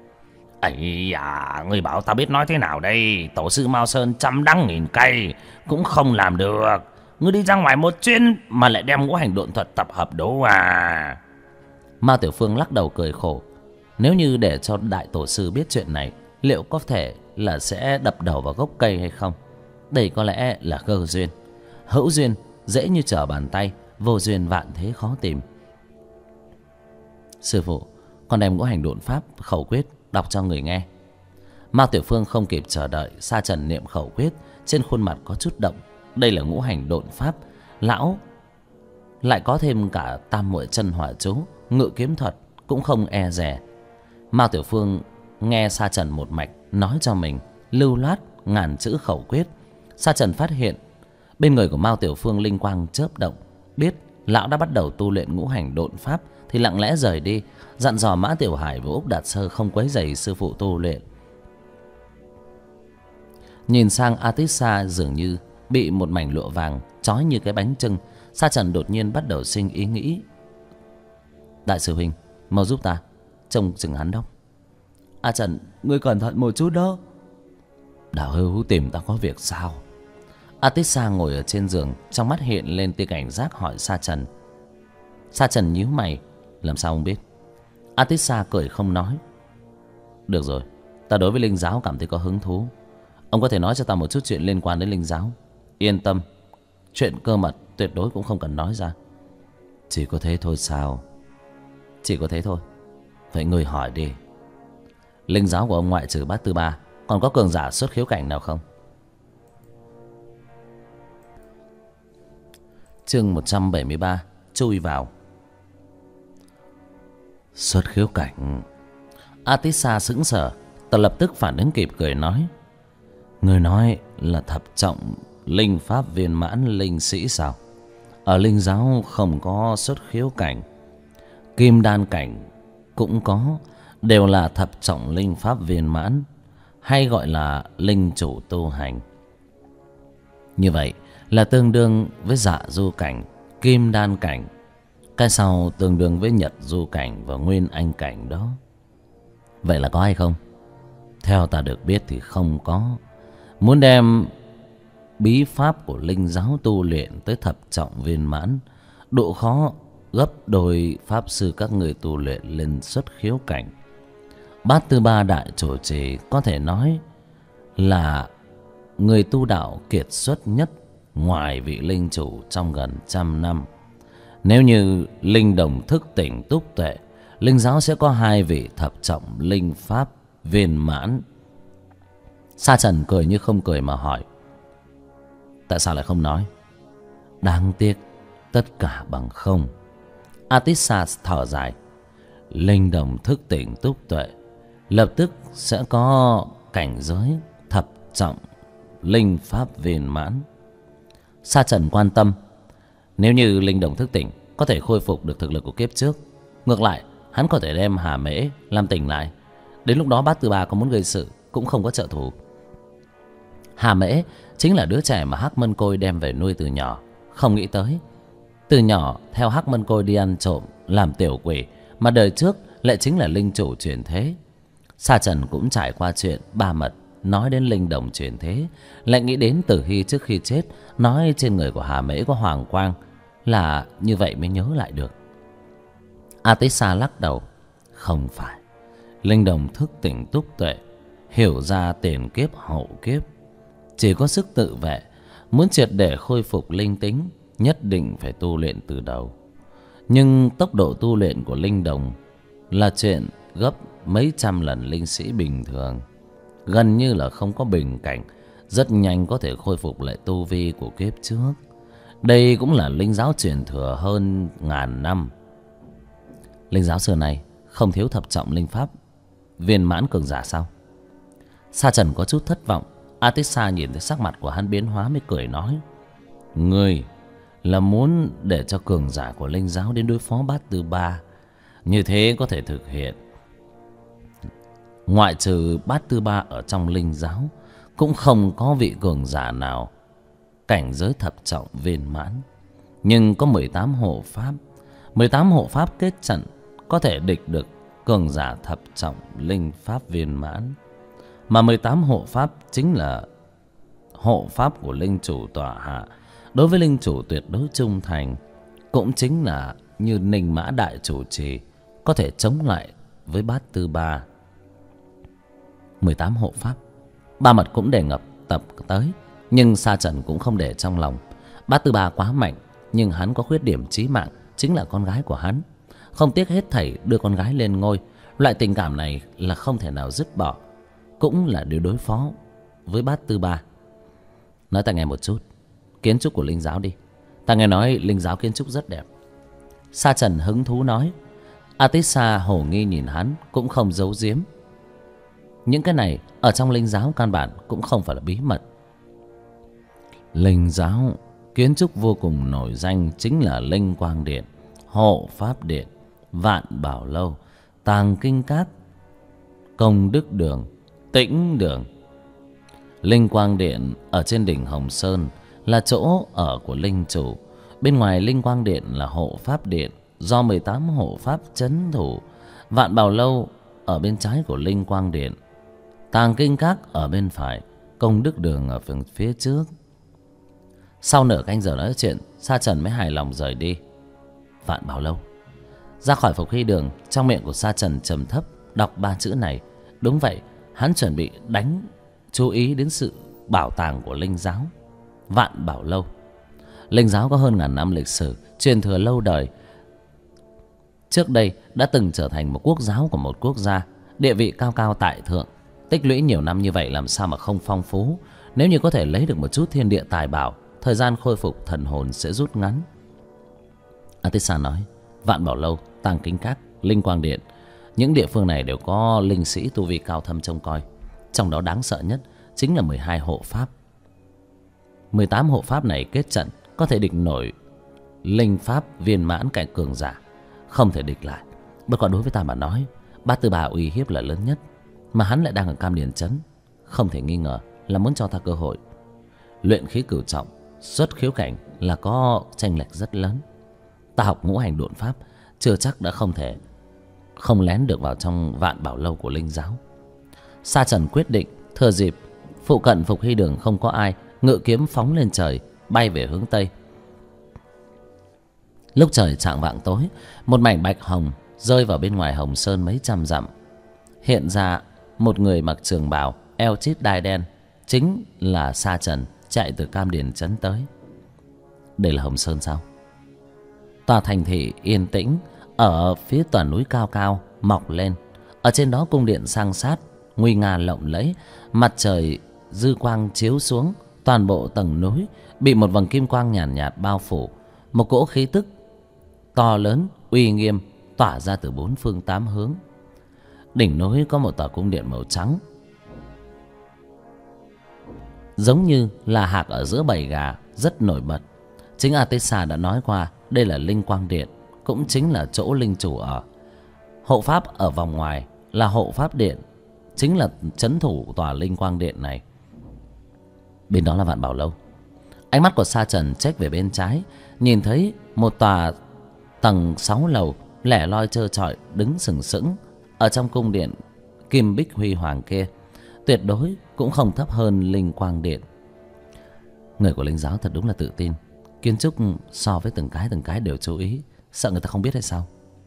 Ấy à, ngươi bảo ta biết nói thế nào đây? Tổ sư Mao Sơn trăm đắng nghìn cay cũng không làm được. Ngươi đi ra ngoài một chuyến mà lại đem ngũ hành độn thuật tập hợp đủ à? Mao Tiểu Phương lắc đầu cười khổ. Nếu như để cho đại tổ sư biết chuyện này, liệu có thể là sẽ đập đầu vào gốc cây hay không? Đây có lẽ là cơ duyên. Hữu duyên dễ như trở bàn tay, vô duyên vạn thế khó tìm. Sư phụ, con đem ngũ hành độn pháp khẩu quyết đọc cho người nghe. Mao Tiểu Phương không kịp chờ đợi, Sa Trần niệm khẩu quyết, trên khuôn mặt có chút động. Đây là ngũ hành độn pháp, lão lại có thêm cả tam muội chân hỏa chú, ngự kiếm thuật, cũng không e dè. Mao Tiểu Phương nghe Sa Trần một mạch nói cho mình lưu loát ngàn chữ khẩu quyết. Sa Trần phát hiện bên người của Mao Tiểu Phương linh quang chớp động, biết lão đã bắt đầu tu luyện ngũ hành độn pháp, thì lặng lẽ rời đi, dặn dò Mã Tiểu Hải và Úc Đạt Sơ không quấy rầy sư phụ tu luyện. Nhìn sang Atissa dường như bị một mảnh lụa vàng trói như cái bánh chưng, Sa Trần đột nhiên bắt đầu sinh ý nghĩ: Đại sư huynh, mau giúp ta trông chừng hắn đâu. Trần, ngươi cẩn thận một chút đó. Đạo hữu tìm ta có việc sao? Atissa ngồi ở trên giường, trong mắt hiện lên tia cảnh giác hỏi Sa Trần. Sa Trần nhíu mày: Làm sao không biết? Atissa cười không nói: Được rồi, ta đối với linh giáo cảm thấy có hứng thú. Ông có thể nói cho ta một chút chuyện liên quan đến linh giáo. Yên tâm, chuyện cơ mật tuyệt đối cũng không cần nói ra. Chỉ có thế thôi sao? Chỉ có thế thôi. Vậy ngươi hỏi đi. Linh giáo của ông ngoại trừ Bát Tư Ba, còn có cường giả xuất khiếu cảnh nào không? Chương 173, chui vào. Xuất khiếu cảnh? Atissa sững sờ, ta lập tức phản ứng kịp cười nói: Người nói là thập trọng linh pháp viên mãn linh sĩ sao? Ở linh giáo không có xuất khiếu cảnh, kim đan cảnh cũng có, đều là thập trọng linh pháp viên mãn, hay gọi là linh chủ tu hành. Như vậy là tương đương với dạ du cảnh, kim đan cảnh. Cái sau tương đương với nhật du cảnh và nguyên anh cảnh đó. Vậy là có hay không? Theo ta được biết thì không có. Muốn đem bí pháp của linh giáo tu luyện tới thập trọng viên mãn, độ khó gấp đôi pháp sư các người tu luyện lên xuất khiếu cảnh. Bát Tư Ba đại chủ trì có thể nói là người tu đạo kiệt xuất nhất ngoài vị linh chủ trong gần 100 năm. Nếu như linh đồng thức tỉnh túc tuệ, linh giáo sẽ có 2 vị thập trọng linh pháp viên mãn. Sa Trần cười như không cười mà hỏi: tại sao lại không nói? Đáng tiếc tất cả bằng không. Atissa thở dài: linh đồng thức tỉnh túc tuệ, lập tức sẽ có cảnh giới thập trọng linh pháp viên mãn. Sa Trần quan tâm: nếu như linh đồng thức tỉnh có thể khôi phục được thực lực của kiếp trước, ngược lại hắn có thể đem Hà Mễ làm tỉnh lại. Đến lúc đó Bát Tư Ba có muốn gây sự cũng không có trợ thủ. Hà Mễ chính là đứa trẻ mà Hắc Mân Côi đem về nuôi từ nhỏ. Không nghĩ tới từ nhỏ theo Hắc Mân Côi đi ăn trộm làm tiểu quỷ, mà đời trước lại chính là linh chủ chuyển thế. Sa Trần cũng trải qua chuyện ba mật. Nói đến linh đồng chuyển thế, lại nghĩ đến Tử Hy trước khi chết nói trên người của Hà Mễ có hoàng quang, là như vậy mới nhớ lại được. Atissa lắc đầu: không phải. Linh đồng thức tỉnh túc tuệ, hiểu ra tiền kiếp hậu kiếp, chỉ có sức tự vệ. Muốn triệt để khôi phục linh tính, nhất định phải tu luyện từ đầu. Nhưng tốc độ tu luyện của linh đồng là chuyện gấp mấy trăm lần linh sĩ bình thường, gần như là không có bình cảnh, rất nhanh có thể khôi phục lại tu vi của kiếp trước. Đây cũng là linh giáo truyền thừa hơn 1000 năm. Linh giáo xưa này không thiếu thập trọng linh pháp viên mãn cường giả sao? Sa Trần có chút thất vọng. Atissa nhìn thấy sắc mặt của hắn biến hóa mới cười nói: ngươi là muốn để cho cường giả của linh giáo đến đối phó Bát Tư Ba, như thế có thể thực hiện. Ngoại trừ Bát Tư Ba ở trong linh giáo, cũng không có vị cường giả nào cảnh giới thập trọng viên mãn. Nhưng có 18 hộ pháp. 18 hộ pháp kết trận có thể địch được cường giả thập trọng linh pháp viên mãn. Mà 18 hộ pháp chính là hộ pháp của linh chủ tọa hạ, đối với linh chủ tuyệt đối trung thành. Cũng chính là như Ninh Mã đại chủ trì, có thể chống lại với Bát Tư Ba. 18 hộ pháp, Ba Mật cũng đề ngập tập tới, nhưng Sa Trần cũng không để trong lòng. Bát Tư Ba quá mạnh, nhưng hắn có khuyết điểm chí mạng, chính là con gái của hắn. Không tiếc hết thảy đưa con gái lên ngôi. Loại tình cảm này là không thể nào dứt bỏ, cũng là để đối phó với Bát Tư Ba. Nói ta nghe một chút kiến trúc của linh giáo đi. Ta nghe nói linh giáo kiến trúc rất đẹp. Sa Trần hứng thú nói. Atissa hồ nghi nhìn hắn, cũng không giấu giếm. Những cái này ở trong linh giáo căn bản cũng không phải là bí mật. Linh giáo kiến trúc vô cùng nổi danh chính là Linh Quang Điện, Hộ Pháp Điện, Vạn Bảo Lâu, Tàng Kinh Các, Công Đức Đường, Tĩnh Đường. Linh Quang Điện ở trên đỉnh Hồng Sơn là chỗ ở của linh chủ. Bên ngoài Linh Quang Điện là Hộ Pháp Điện, do 18 hộ pháp trấn thủ. Vạn Bảo Lâu ở bên trái của Linh Quang Điện, Tàng Kinh Các ở bên phải, Công Đức Đường ở phía trước. Sau nửa canh giờ nói chuyện, Sa Trần mới hài lòng rời đi. Vạn Bảo Lâu. Ra khỏi Phục Hy Đường, trong miệng của Sa Trần trầm thấp đọc 3 chữ này. Đúng vậy, hắn chuẩn bị đánh chú ý đến sự bảo tàng của linh giáo. Vạn Bảo Lâu. Linh giáo có hơn 1000 năm lịch sử, truyền thừa lâu đời. Trước đây đã từng trở thành một quốc giáo của một quốc gia, địa vị cao cao tại thượng. Tích lũy nhiều năm như vậy làm sao mà không phong phú. Nếu như có thể lấy được một chút thiên địa tài bảo, thời gian khôi phục thần hồn sẽ rút ngắn. Atissa nói. Vạn Bảo Lâu, Tàng Kinh Các, Linh Quang Điện, những địa phương này đều có linh sĩ tu vi cao thâm trông coi. Trong đó đáng sợ nhất chính là 12 hộ pháp. 18 hộ pháp này kết trận có thể địch nổi linh pháp viên mãn cảnh cường giả, không thể địch lại. Bất quá đối với ta mà nói, Bát Tư Ba uy hiếp là lớn nhất, mà hắn lại đang ở Cam Điền Trấn, không thể nghi ngờ là muốn cho ta cơ hội. Luyện khí cửu trọng xuất khiếu cảnh là có chênh lệch rất lớn. Ta học ngũ hành độn pháp chưa chắc đã không lén được vào trong Vạn Bảo Lâu của linh giáo. Sa Trần quyết định thừa dịp phụ cận Phục Hy Đường không có ai, ngự kiếm phóng lên trời, bay về hướng tây. Lúc trời chạng vạng tối, một mảnh bạch hồng rơi vào bên ngoài Hồng Sơn mấy trăm dặm. Hiện ra một người mặc trường bào, eo chít đai đen, chính là Sa Trần, chạy từ Cam Điền trấn tới. Đây là Hồng Sơn sao? Tòa thành thị yên tĩnh ở phía tòa núi cao cao mọc lên. Ở trên đó cung điện sang sát, nguy nga lộng lẫy. Mặt trời dư quang chiếu xuống, toàn bộ tầng núi bị một vầng kim quang nhàn nhạt bao phủ. Một cỗ khí tức to lớn uy nghiêm tỏa ra từ bốn phương tám hướng. Đỉnh núi có một tòa cung điện màu trắng, giống như là hạc ở giữa bầy gà, rất nổi bật. Chính Atessa đã nói qua đây là Linh Quang Điện, cũng chính là chỗ linh chủ ở. Hộ pháp ở vòng ngoài là Hộ Pháp Điện, chính là trấn thủ tòa Linh Quang Điện này. Bên đó là Vạn Bảo Lâu. Ánh mắt của Sa Trần chếch về bên trái, nhìn thấy một tòa tầng 6 lầu lẻ loi trơ trọi đứng sừng sững ở trong cung điện kim bích huy hoàng kia, tuyệt đối cũng không thấp hơn Linh Quang Điện. Người của linh giáo thật đúng là tự tin, kiến trúc so với từng cái đều chú ý, sợ người ta không biết hay sao.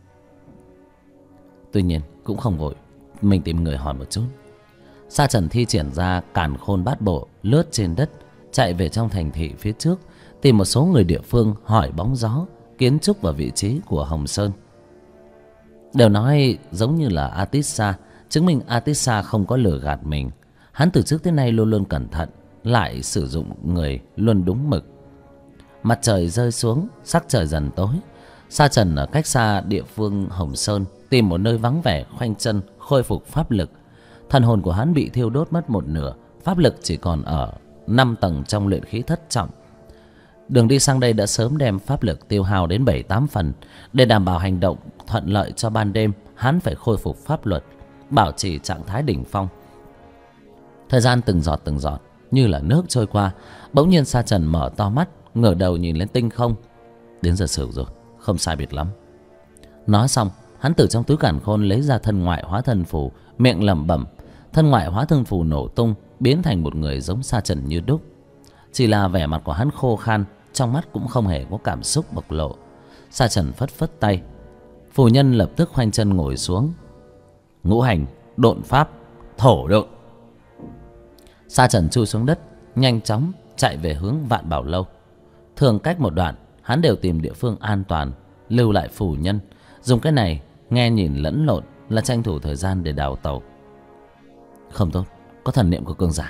Tuy nhiên cũng không vội, mình tìm người hỏi một chút. Sa Trần thi triển ra Càn Khôn Bát Bộ, lướt trên đất, chạy về trong thành thị phía trước, tìm một số người địa phương hỏi bóng gió, kiến trúc và vị trí của Hồng Sơn. Đều nói giống như là Atessa, chứng minh Atessa không có lừa gạt mình. Hắn từ trước tới nay luôn luôn cẩn thận, lại sử dụng người luôn đúng mực. Mặt trời rơi xuống, sắc trời dần tối. Sa Trần ở cách xa địa phương Hồng Sơn, tìm một nơi vắng vẻ khoanh chân khôi phục pháp lực. Thần hồn của hắn bị thiêu đốt mất một nửa, pháp lực chỉ còn ở 5 tầng trong luyện khí thất trọng. Đường đi sang đây đã sớm đem pháp lực tiêu hao đến 7-8 phần. Để đảm bảo hành động thuận lợi cho ban đêm, hắn phải khôi phục pháp luật, bảo trì trạng thái đỉnh phong. Thời gian từng giọt như là nước trôi qua. Bỗng nhiên Sa Trần mở to mắt, ngửa đầu nhìn lên tinh không. Đến giờ sửu rồi, không sai biệt lắm. Nói xong, hắn từ trong túi càn khôn lấy ra thân ngoại hóa thân phù, miệng lẩm bẩm. Thân ngoại hóa thân phù nổ tung, biến thành một người giống Sa Trần như đúc. Chỉ là vẻ mặt của hắn khô khan, trong mắt cũng không hề có cảm xúc bộc lộ. Sa Trần phất phất tay, phù nhân lập tức khoanh chân ngồi xuống. Ngũ hành độn pháp thổ độn. Sa Trần chui xuống đất, nhanh chóng chạy về hướng Vạn Bảo Lâu. Thường cách một đoạn, hắn đều tìm địa phương an toàn, lưu lại phù nhân. Dùng cái này nghe nhìn lẫn lộn là tranh thủ thời gian để đào tẩu. Không tốt, có thần niệm của cường giả.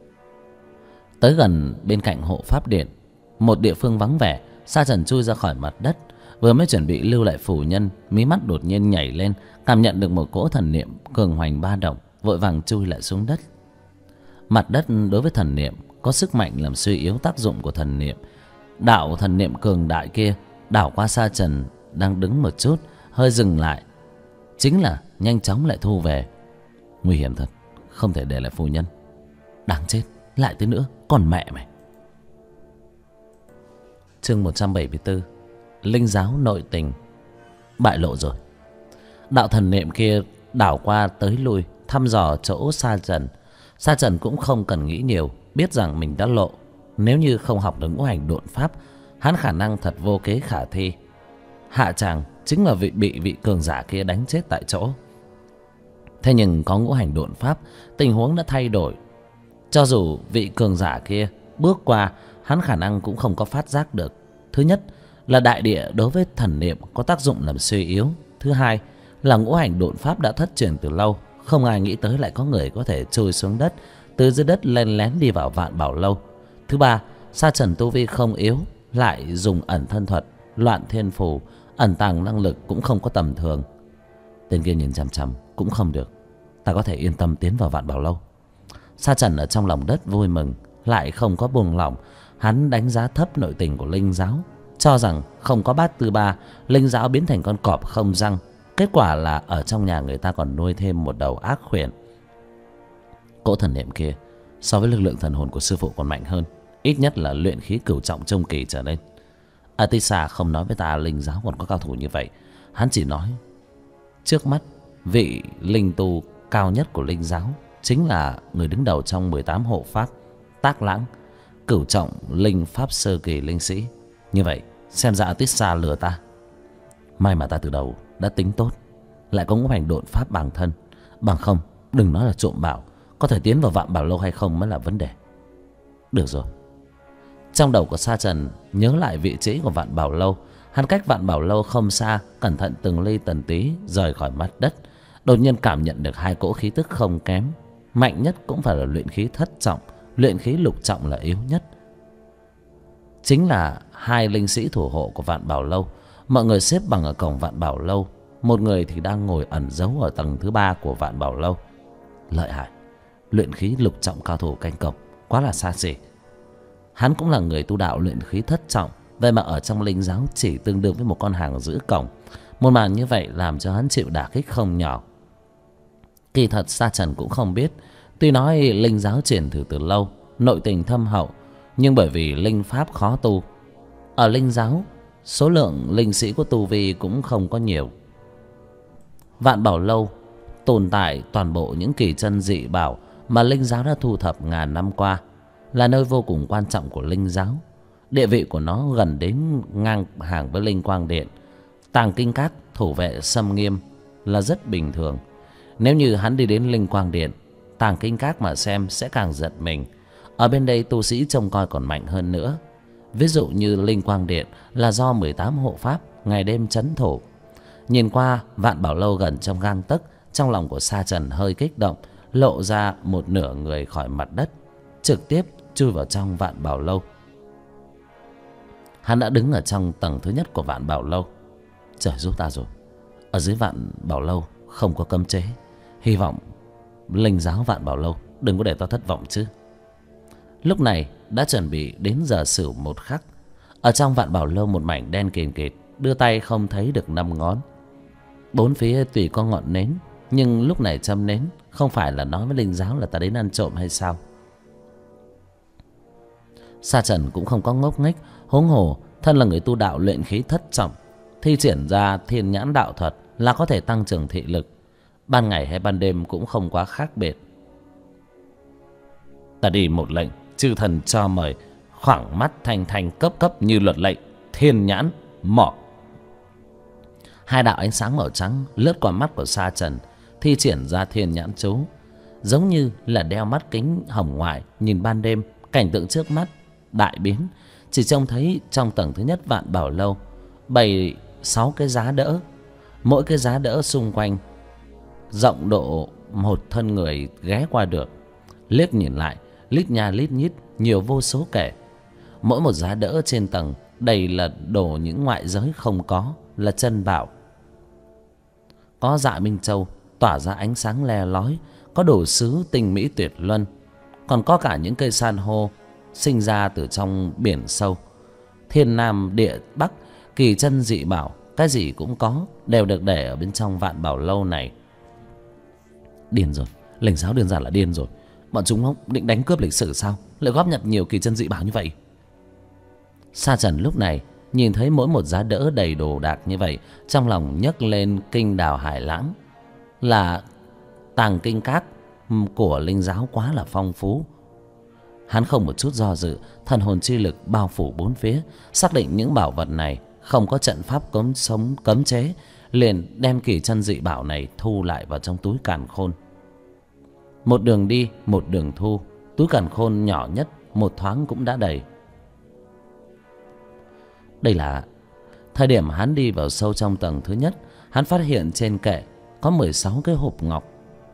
Tới gần bên cạnh Hộ Pháp Điện, một địa phương vắng vẻ, Sa Trần chui ra khỏi mặt đất. Vừa mới chuẩn bị lưu lại phù nhân, mí mắt đột nhiên nhảy lên, cảm nhận được một cỗ thần niệm cường hoành ba động, vội vàng chui lại xuống đất. Mặt đất đối với thần niệm có sức mạnh làm suy yếu tác dụng của thần niệm. Đạo thần niệm cường đại kia đảo qua Sa Trần đang đứng một chút, hơi dừng lại, chính là nhanh chóng lại thu về. Nguy hiểm thật, không thể để lại phù nhân. Đáng chết, lại tới nữa, còn mẹ mày. Chương 174. Linh giáo nội tình. Bại lộ rồi. Đạo thần niệm kia đảo qua tới lui, thăm dò chỗ Sa Trần. Sa Trần cũng không cần nghĩ nhiều, biết rằng mình đã lộ. Nếu như không học được ngũ hành độn pháp, hắn khả năng thật vô kế khả thi. Hạ tràng chính là bị vị cường giả kia đánh chết tại chỗ. Thế nhưng có ngũ hành độn pháp, tình huống đã thay đổi. Cho dù vị cường giả kia bước qua, hắn khả năng cũng không có phát giác được. Thứ nhất là đại địa đối với thần niệm có tác dụng làm suy yếu. Thứ hai là ngũ hành độn pháp đã thất truyền từ lâu, không ai nghĩ tới lại có người có thể chui xuống đất, từ dưới đất len lén đi vào Vạn Bảo Lâu. Thứ ba, Sa Trần tu vi không yếu, lại dùng ẩn thân thuật, loạn thiên phù, ẩn tàng năng lực cũng không có tầm thường. Tên kia nhìn chằm chằm cũng không được, ta có thể yên tâm tiến vào Vạn Bảo Lâu. Sa Trần ở trong lòng đất vui mừng, lại không có buông lỏng. Hắn đánh giá thấp nội tình của linh giáo, cho rằng không có bát tư ba, linh giáo biến thành con cọp không răng. Kết quả là ở trong nhà người ta còn nuôi thêm một đầu ác khuyển. Cỗ thần niệm kia so với lực lượng thần hồn của sư phụ còn mạnh hơn. ít nhất là luyện khí cửu trọng trung kỳ trở lên. Atisa không nói với ta linh giáo còn có cao thủ như vậy. Hắn chỉ nói trước mắt vị linh tu cao nhất của linh giáo chính là người đứng đầu trong 18 hộ pháp Tác Lãng, cửu trọng linh pháp sơ kỳ linh sĩ. Như vậy xem ra Atisa lừa ta. May mà ta từ đầu đã tính tốt, lại có ngũ hành độn pháp bằng thân. Bằng không đừng nói là trộm bảo, có thể tiến vào Vạn Bảo Lâu hay không mới là vấn đề. Được rồi. Trong đầu của Sa Trần nhớ lại vị trí của Vạn Bảo Lâu. Hắn cách Vạn Bảo Lâu không xa, cẩn thận từng ly từng tí rời khỏi mặt đất. Đột nhiên cảm nhận được hai cỗ khí tức không kém. Mạnh nhất cũng phải là luyện khí thất trọng, luyện khí lục trọng là yếu nhất. Chính là hai linh sĩ thủ hộ của Vạn Bảo Lâu. Mọi người xếp bằng ở cổng Vạn Bảo Lâu. Một người thì đang ngồi ẩn giấu ở tầng thứ 3 của Vạn Bảo Lâu. Lợi hại, luyện khí lục trọng cao thủ canh cổng, quá là xa xỉ. Hắn cũng là người tu đạo luyện khí thất trọng, vậy mà ở trong linh giáo chỉ tương đương với một con hàng giữ cổng. Một màn như vậy làm cho hắn chịu đả kích không nhỏ. Kỳ thật Sa Trần cũng không biết, tuy nói linh giáo triển thử từ lâu, nội tình thâm hậu, nhưng bởi vì linh pháp khó tu, ở linh giáo số lượng linh sĩ của tu vi cũng không có nhiều. Vạn Bảo Lâu tồn tại toàn bộ những kỳ chân dị bảo mà linh giáo đã thu thập ngàn năm qua, là nơi vô cùng quan trọng của linh giáo. Địa vị của nó gần đến ngang hàng với Linh Quang Điện. Tàng Kinh Các thủ vệ xâm nghiêm là rất bình thường. Nếu như hắn đi đến Linh Quang Điện, Tàng Kinh Các mà xem sẽ càng giật mình. Ở bên đây tu sĩ trông coi còn mạnh hơn nữa. Ví dụ như Linh Quang Điện là do 18 hộ pháp ngày đêm trấn thủ. Nhìn qua Vạn Bảo Lâu gần trong gang tấc, trong lòng của Sa Trần hơi kích động, lộ ra một nửa người khỏi mặt đất, trực tiếp chui vào trong Vạn Bảo Lâu. Hắn đã đứng ở trong tầng thứ nhất của Vạn Bảo Lâu. Trời giúp ta rồi, ở dưới Vạn Bảo Lâu không có cấm chế. Hy vọng linh giáo Vạn Bảo Lâu đừng có để ta thất vọng chứ. Lúc này đã chuẩn bị đến giờ Sửu một khắc. Ở trong Vạn Bảo Lâu một mảnh đen kìn kịt, đưa tay không thấy được 5 ngón. Bốn phía tùy có ngọn nến, nhưng lúc này châm nến không phải là nói với linh giáo là ta đến ăn trộm hay sao? Sa Trần cũng không có ngốc nghếch, huống hồ thân là người tu đạo luyện khí thất trọng, thi triển ra Thiên Nhãn đạo thuật là có thể tăng trưởng thị lực, ban ngày hay ban đêm cũng không quá khác biệt. Ta đi một lệnh, chư thần cho mời, khoảng mắt thanh thanh cấp cấp như luật lệnh, Thiên Nhãn mỏ. Hai đạo ánh sáng màu trắng lướt qua mắt của Sa Trần, thi triển ra Thiên Nhãn chú, giống như là đeo mắt kính hồng ngoại nhìn ban đêm. Cảnh tượng trước mắt đại biến, chỉ trông thấy trong tầng thứ nhất Vạn Bảo Lâu bày 6 cái giá đỡ, mỗi cái giá đỡ xung quanh rộng độ một thân người ghé qua được. Liếc nhìn lại, lít nha lít nhít, nhiều vô số kể. Mỗi một giá đỡ trên tầng đầy là đồ những ngoại giới không có, là chân bảo. Có Dạ Minh Châu tỏa ra ánh sáng le lói, có đồ sứ tinh mỹ tuyệt luân, còn có cả những cây san hô sinh ra từ trong biển sâu. Thiên Nam địa Bắc, kỳ chân dị bảo, cái gì cũng có, đều được để ở bên trong Vạn Bảo Lâu này. Điên rồi, linh giáo đơn giản là điên rồi. Bọn chúng không định đánh cướp lịch sử sao, lại góp nhặt nhiều kỳ chân dị bảo như vậy? Sa Trần lúc này nhìn thấy mỗi một giá đỡ đầy đồ đạc như vậy, trong lòng nhấc lên kinh đào hải lãng. Là Tàng Kinh Các của linh giáo quá là phong phú. Hắn không một chút do dự, thần hồn chi lực bao phủ bốn phía, xác định những bảo vật này không có trận pháp cấm chế, liền đem kỳ chân dị bảo này thu lại vào trong túi càn khôn. Một đường đi, một đường thu, túi càn khôn nhỏ nhất một thoáng cũng đã đầy. Đây là thời điểm hắn đi vào sâu trong tầng thứ nhất, hắn phát hiện trên kệ có 16 cái hộp ngọc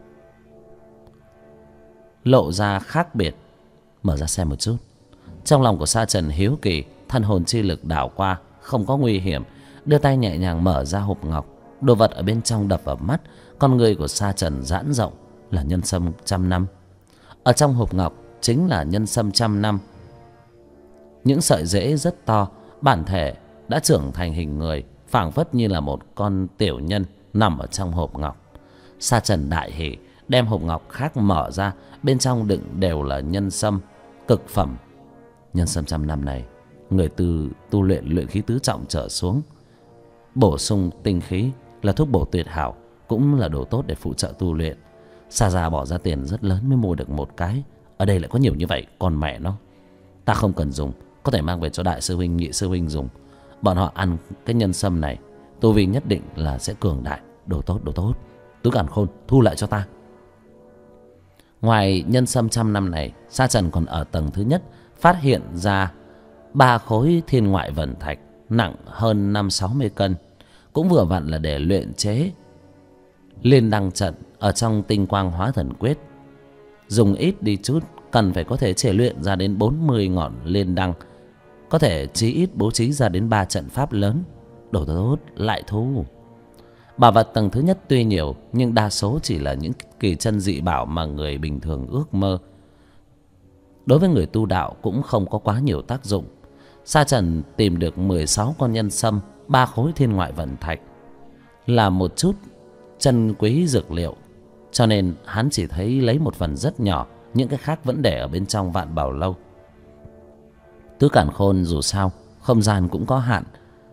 lộ ra khác biệt. Mở ra xem một chút. Trong lòng của Sa Trần hiếu kỳ, thần hồn chi lực đảo qua, không có nguy hiểm, đưa tay nhẹ nhàng mở ra hộp ngọc. Đồ vật ở bên trong đập vào mắt, con người của Sa Trần giãn rộng, là nhân sâm 100 năm. Ở trong hộp ngọc chính là nhân sâm 100 năm. Những sợi rễ rất to, bản thể đã trưởng thành hình người, phảng phất như là một con tiểu nhân nằm ở trong hộp ngọc. Sa Trần đại hỉ, đem hộp ngọc khác mở ra, bên trong đựng đều là nhân sâm cực phẩm. Nhân sâm trăm năm này, người tu luyện luyện khí tứ trọng trở xuống, bổ sung tinh khí là thuốc bổ tuyệt hảo, cũng là đồ tốt để phụ trợ tu luyện. Sa gia bỏ ra tiền rất lớn mới mua được một cái, ở đây lại có nhiều như vậy, còn mẹ nó. Ta không cần dùng, có thể mang về cho đại sư huynh, nhị sư huynh dùng. Bọn họ ăn cái nhân sâm này, tu vi nhất định là sẽ cường đại. Đồ tốt, đồ tốt. Tứ Càn Khôn, thu lại cho ta. Ngoài nhân sâm trăm năm này, Sa Trần còn ở tầng thứ nhất phát hiện ra 3 khối thiên ngoại vần thạch nặng hơn 50-60 cân, cũng vừa vặn là để luyện chế liên đăng trận ở trong tinh quang hóa thần quyết. Dùng ít đi chút, cần phải có thể chế luyện ra đến 40 ngọn liên đăng, có thể chí ít bố trí ra đến 3 trận pháp lớn. Đồ tốt lại thu. Bảo vật tầng thứ nhất tuy nhiều, nhưng đa số chỉ là những kỳ chân dị bảo mà người bình thường ước mơ. Đối với người tu đạo cũng không có quá nhiều tác dụng. Sa Trần tìm được 16 con nhân sâm, 3 khối thiên ngoại vận thạch, là một chút chân quý dược liệu, cho nên hắn chỉ thấy lấy một phần rất nhỏ, những cái khác vẫn để ở bên trong Vạn Bảo Lâu. Tứ Càn Khôn dù sao không gian cũng có hạn,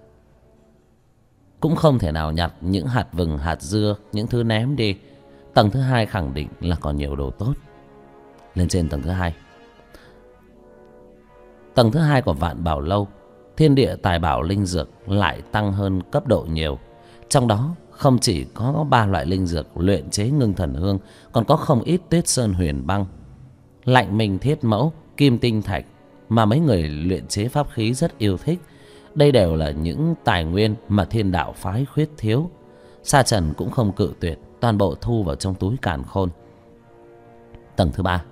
cũng không thể nào nhặt những hạt vừng, hạt dưa, những thứ ném đi. Tầng thứ hai khẳng định là còn nhiều đồ tốt. Lên trên tầng thứ hai. Tầng thứ hai của Vạn Bảo Lâu, thiên địa tài bảo linh dược lại tăng hơn cấp độ nhiều. Trong đó không chỉ có 3 loại linh dược luyện chế ngưng thần hương, còn có không ít tuyết sơn huyền băng, lạnh minh thiết mẫu, kim tinh thạch mà mấy người luyện chế pháp khí rất yêu thích. Đây đều là những tài nguyên mà thiên đạo phái khuyết thiếu. Sa Trần cũng không cự tuyệt, toàn bộ thu vào trong túi Càn Khôn. Tầng thứ ba.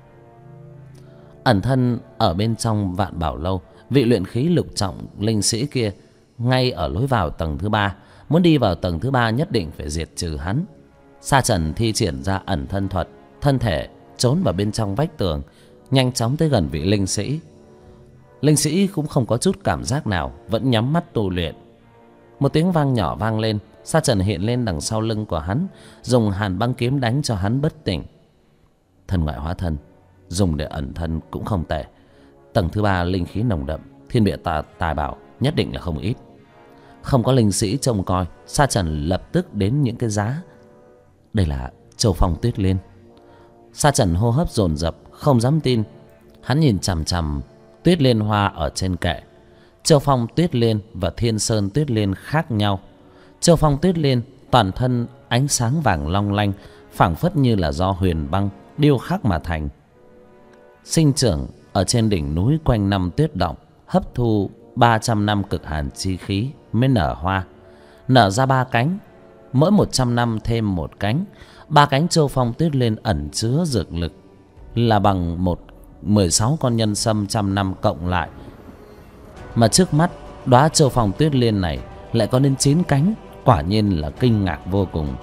Ẩn thân ở bên trong Vạn Bảo Lâu, vị luyện khí lục trọng linh sĩ kia ngay ở lối vào tầng thứ ba. Muốn đi vào tầng thứ ba nhất định phải diệt trừ hắn. Sa Trần thi triển ra ẩn thân thuật, thân thể trốn vào bên trong vách tường, nhanh chóng tới gần vị linh sĩ. Linh sĩ cũng không có chút cảm giác nào, vẫn nhắm mắt tu luyện. Một tiếng vang nhỏ vang lên, Sa Trần hiện lên đằng sau lưng của hắn, dùng hàn băng kiếm đánh cho hắn bất tỉnh. Thân ngoại hóa thân, dùng để ẩn thân cũng không tệ. Tầng thứ ba linh khí nồng đậm, thiên địa tài bảo nhất định là không ít. Không có linh sĩ trông coi, Sa Trần lập tức đến những cái giá. Đây là Châu Phong Tuyết Liên. Sa Trần hô hấp dồn dập, không dám tin. Hắn nhìn chằm chằm Tuyết Liên hoa ở trên kệ. Châu Phong Tuyết Liên và Thiên Sơn Tuyết Liên khác nhau. Châu Phong Tuyết Liên toàn thân ánh sáng vàng long lanh, phảng phất như là do huyền băng điêu khắc mà thành. Sinh trưởng ở trên đỉnh núi quanh năm tuyết động, hấp thu 300 năm cực hàn chi khí mới nở hoa. Nở ra 3 cánh, mỗi 100 năm thêm 1 cánh. 3 cánh Châu Phong Tuyết Liên ẩn chứa dược lực là bằng 16 con nhân sâm trăm năm cộng lại. Mà trước mắt đóa Châu Phong Tuyết Liên này lại có đến 9 cánh, quả nhiên là kinh ngạc vô cùng.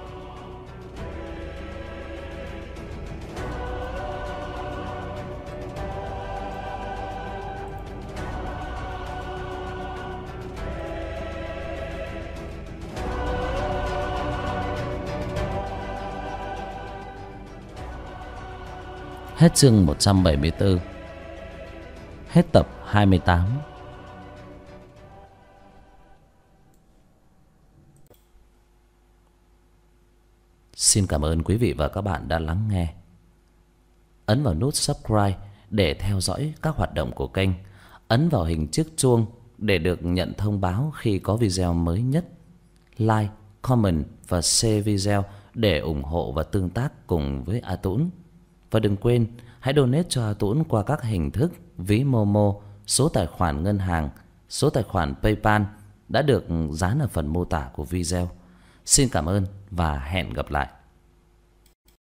Hết chương 174. Hết tập 28. Xin cảm ơn quý vị và các bạn đã lắng nghe. Ấn vào nút subscribe để theo dõi các hoạt động của kênh. Ấn vào hình chiếc chuông để được nhận thông báo khi có video mới nhất. Like, comment và share video để ủng hộ và tương tác cùng với A Tũng. Và đừng quên hãy donate cho A Tũng qua các hình thức ví Momo, số tài khoản ngân hàng, số tài khoản PayPal đã được dán ở phần mô tả của video. Xin cảm ơn và hẹn gặp lại.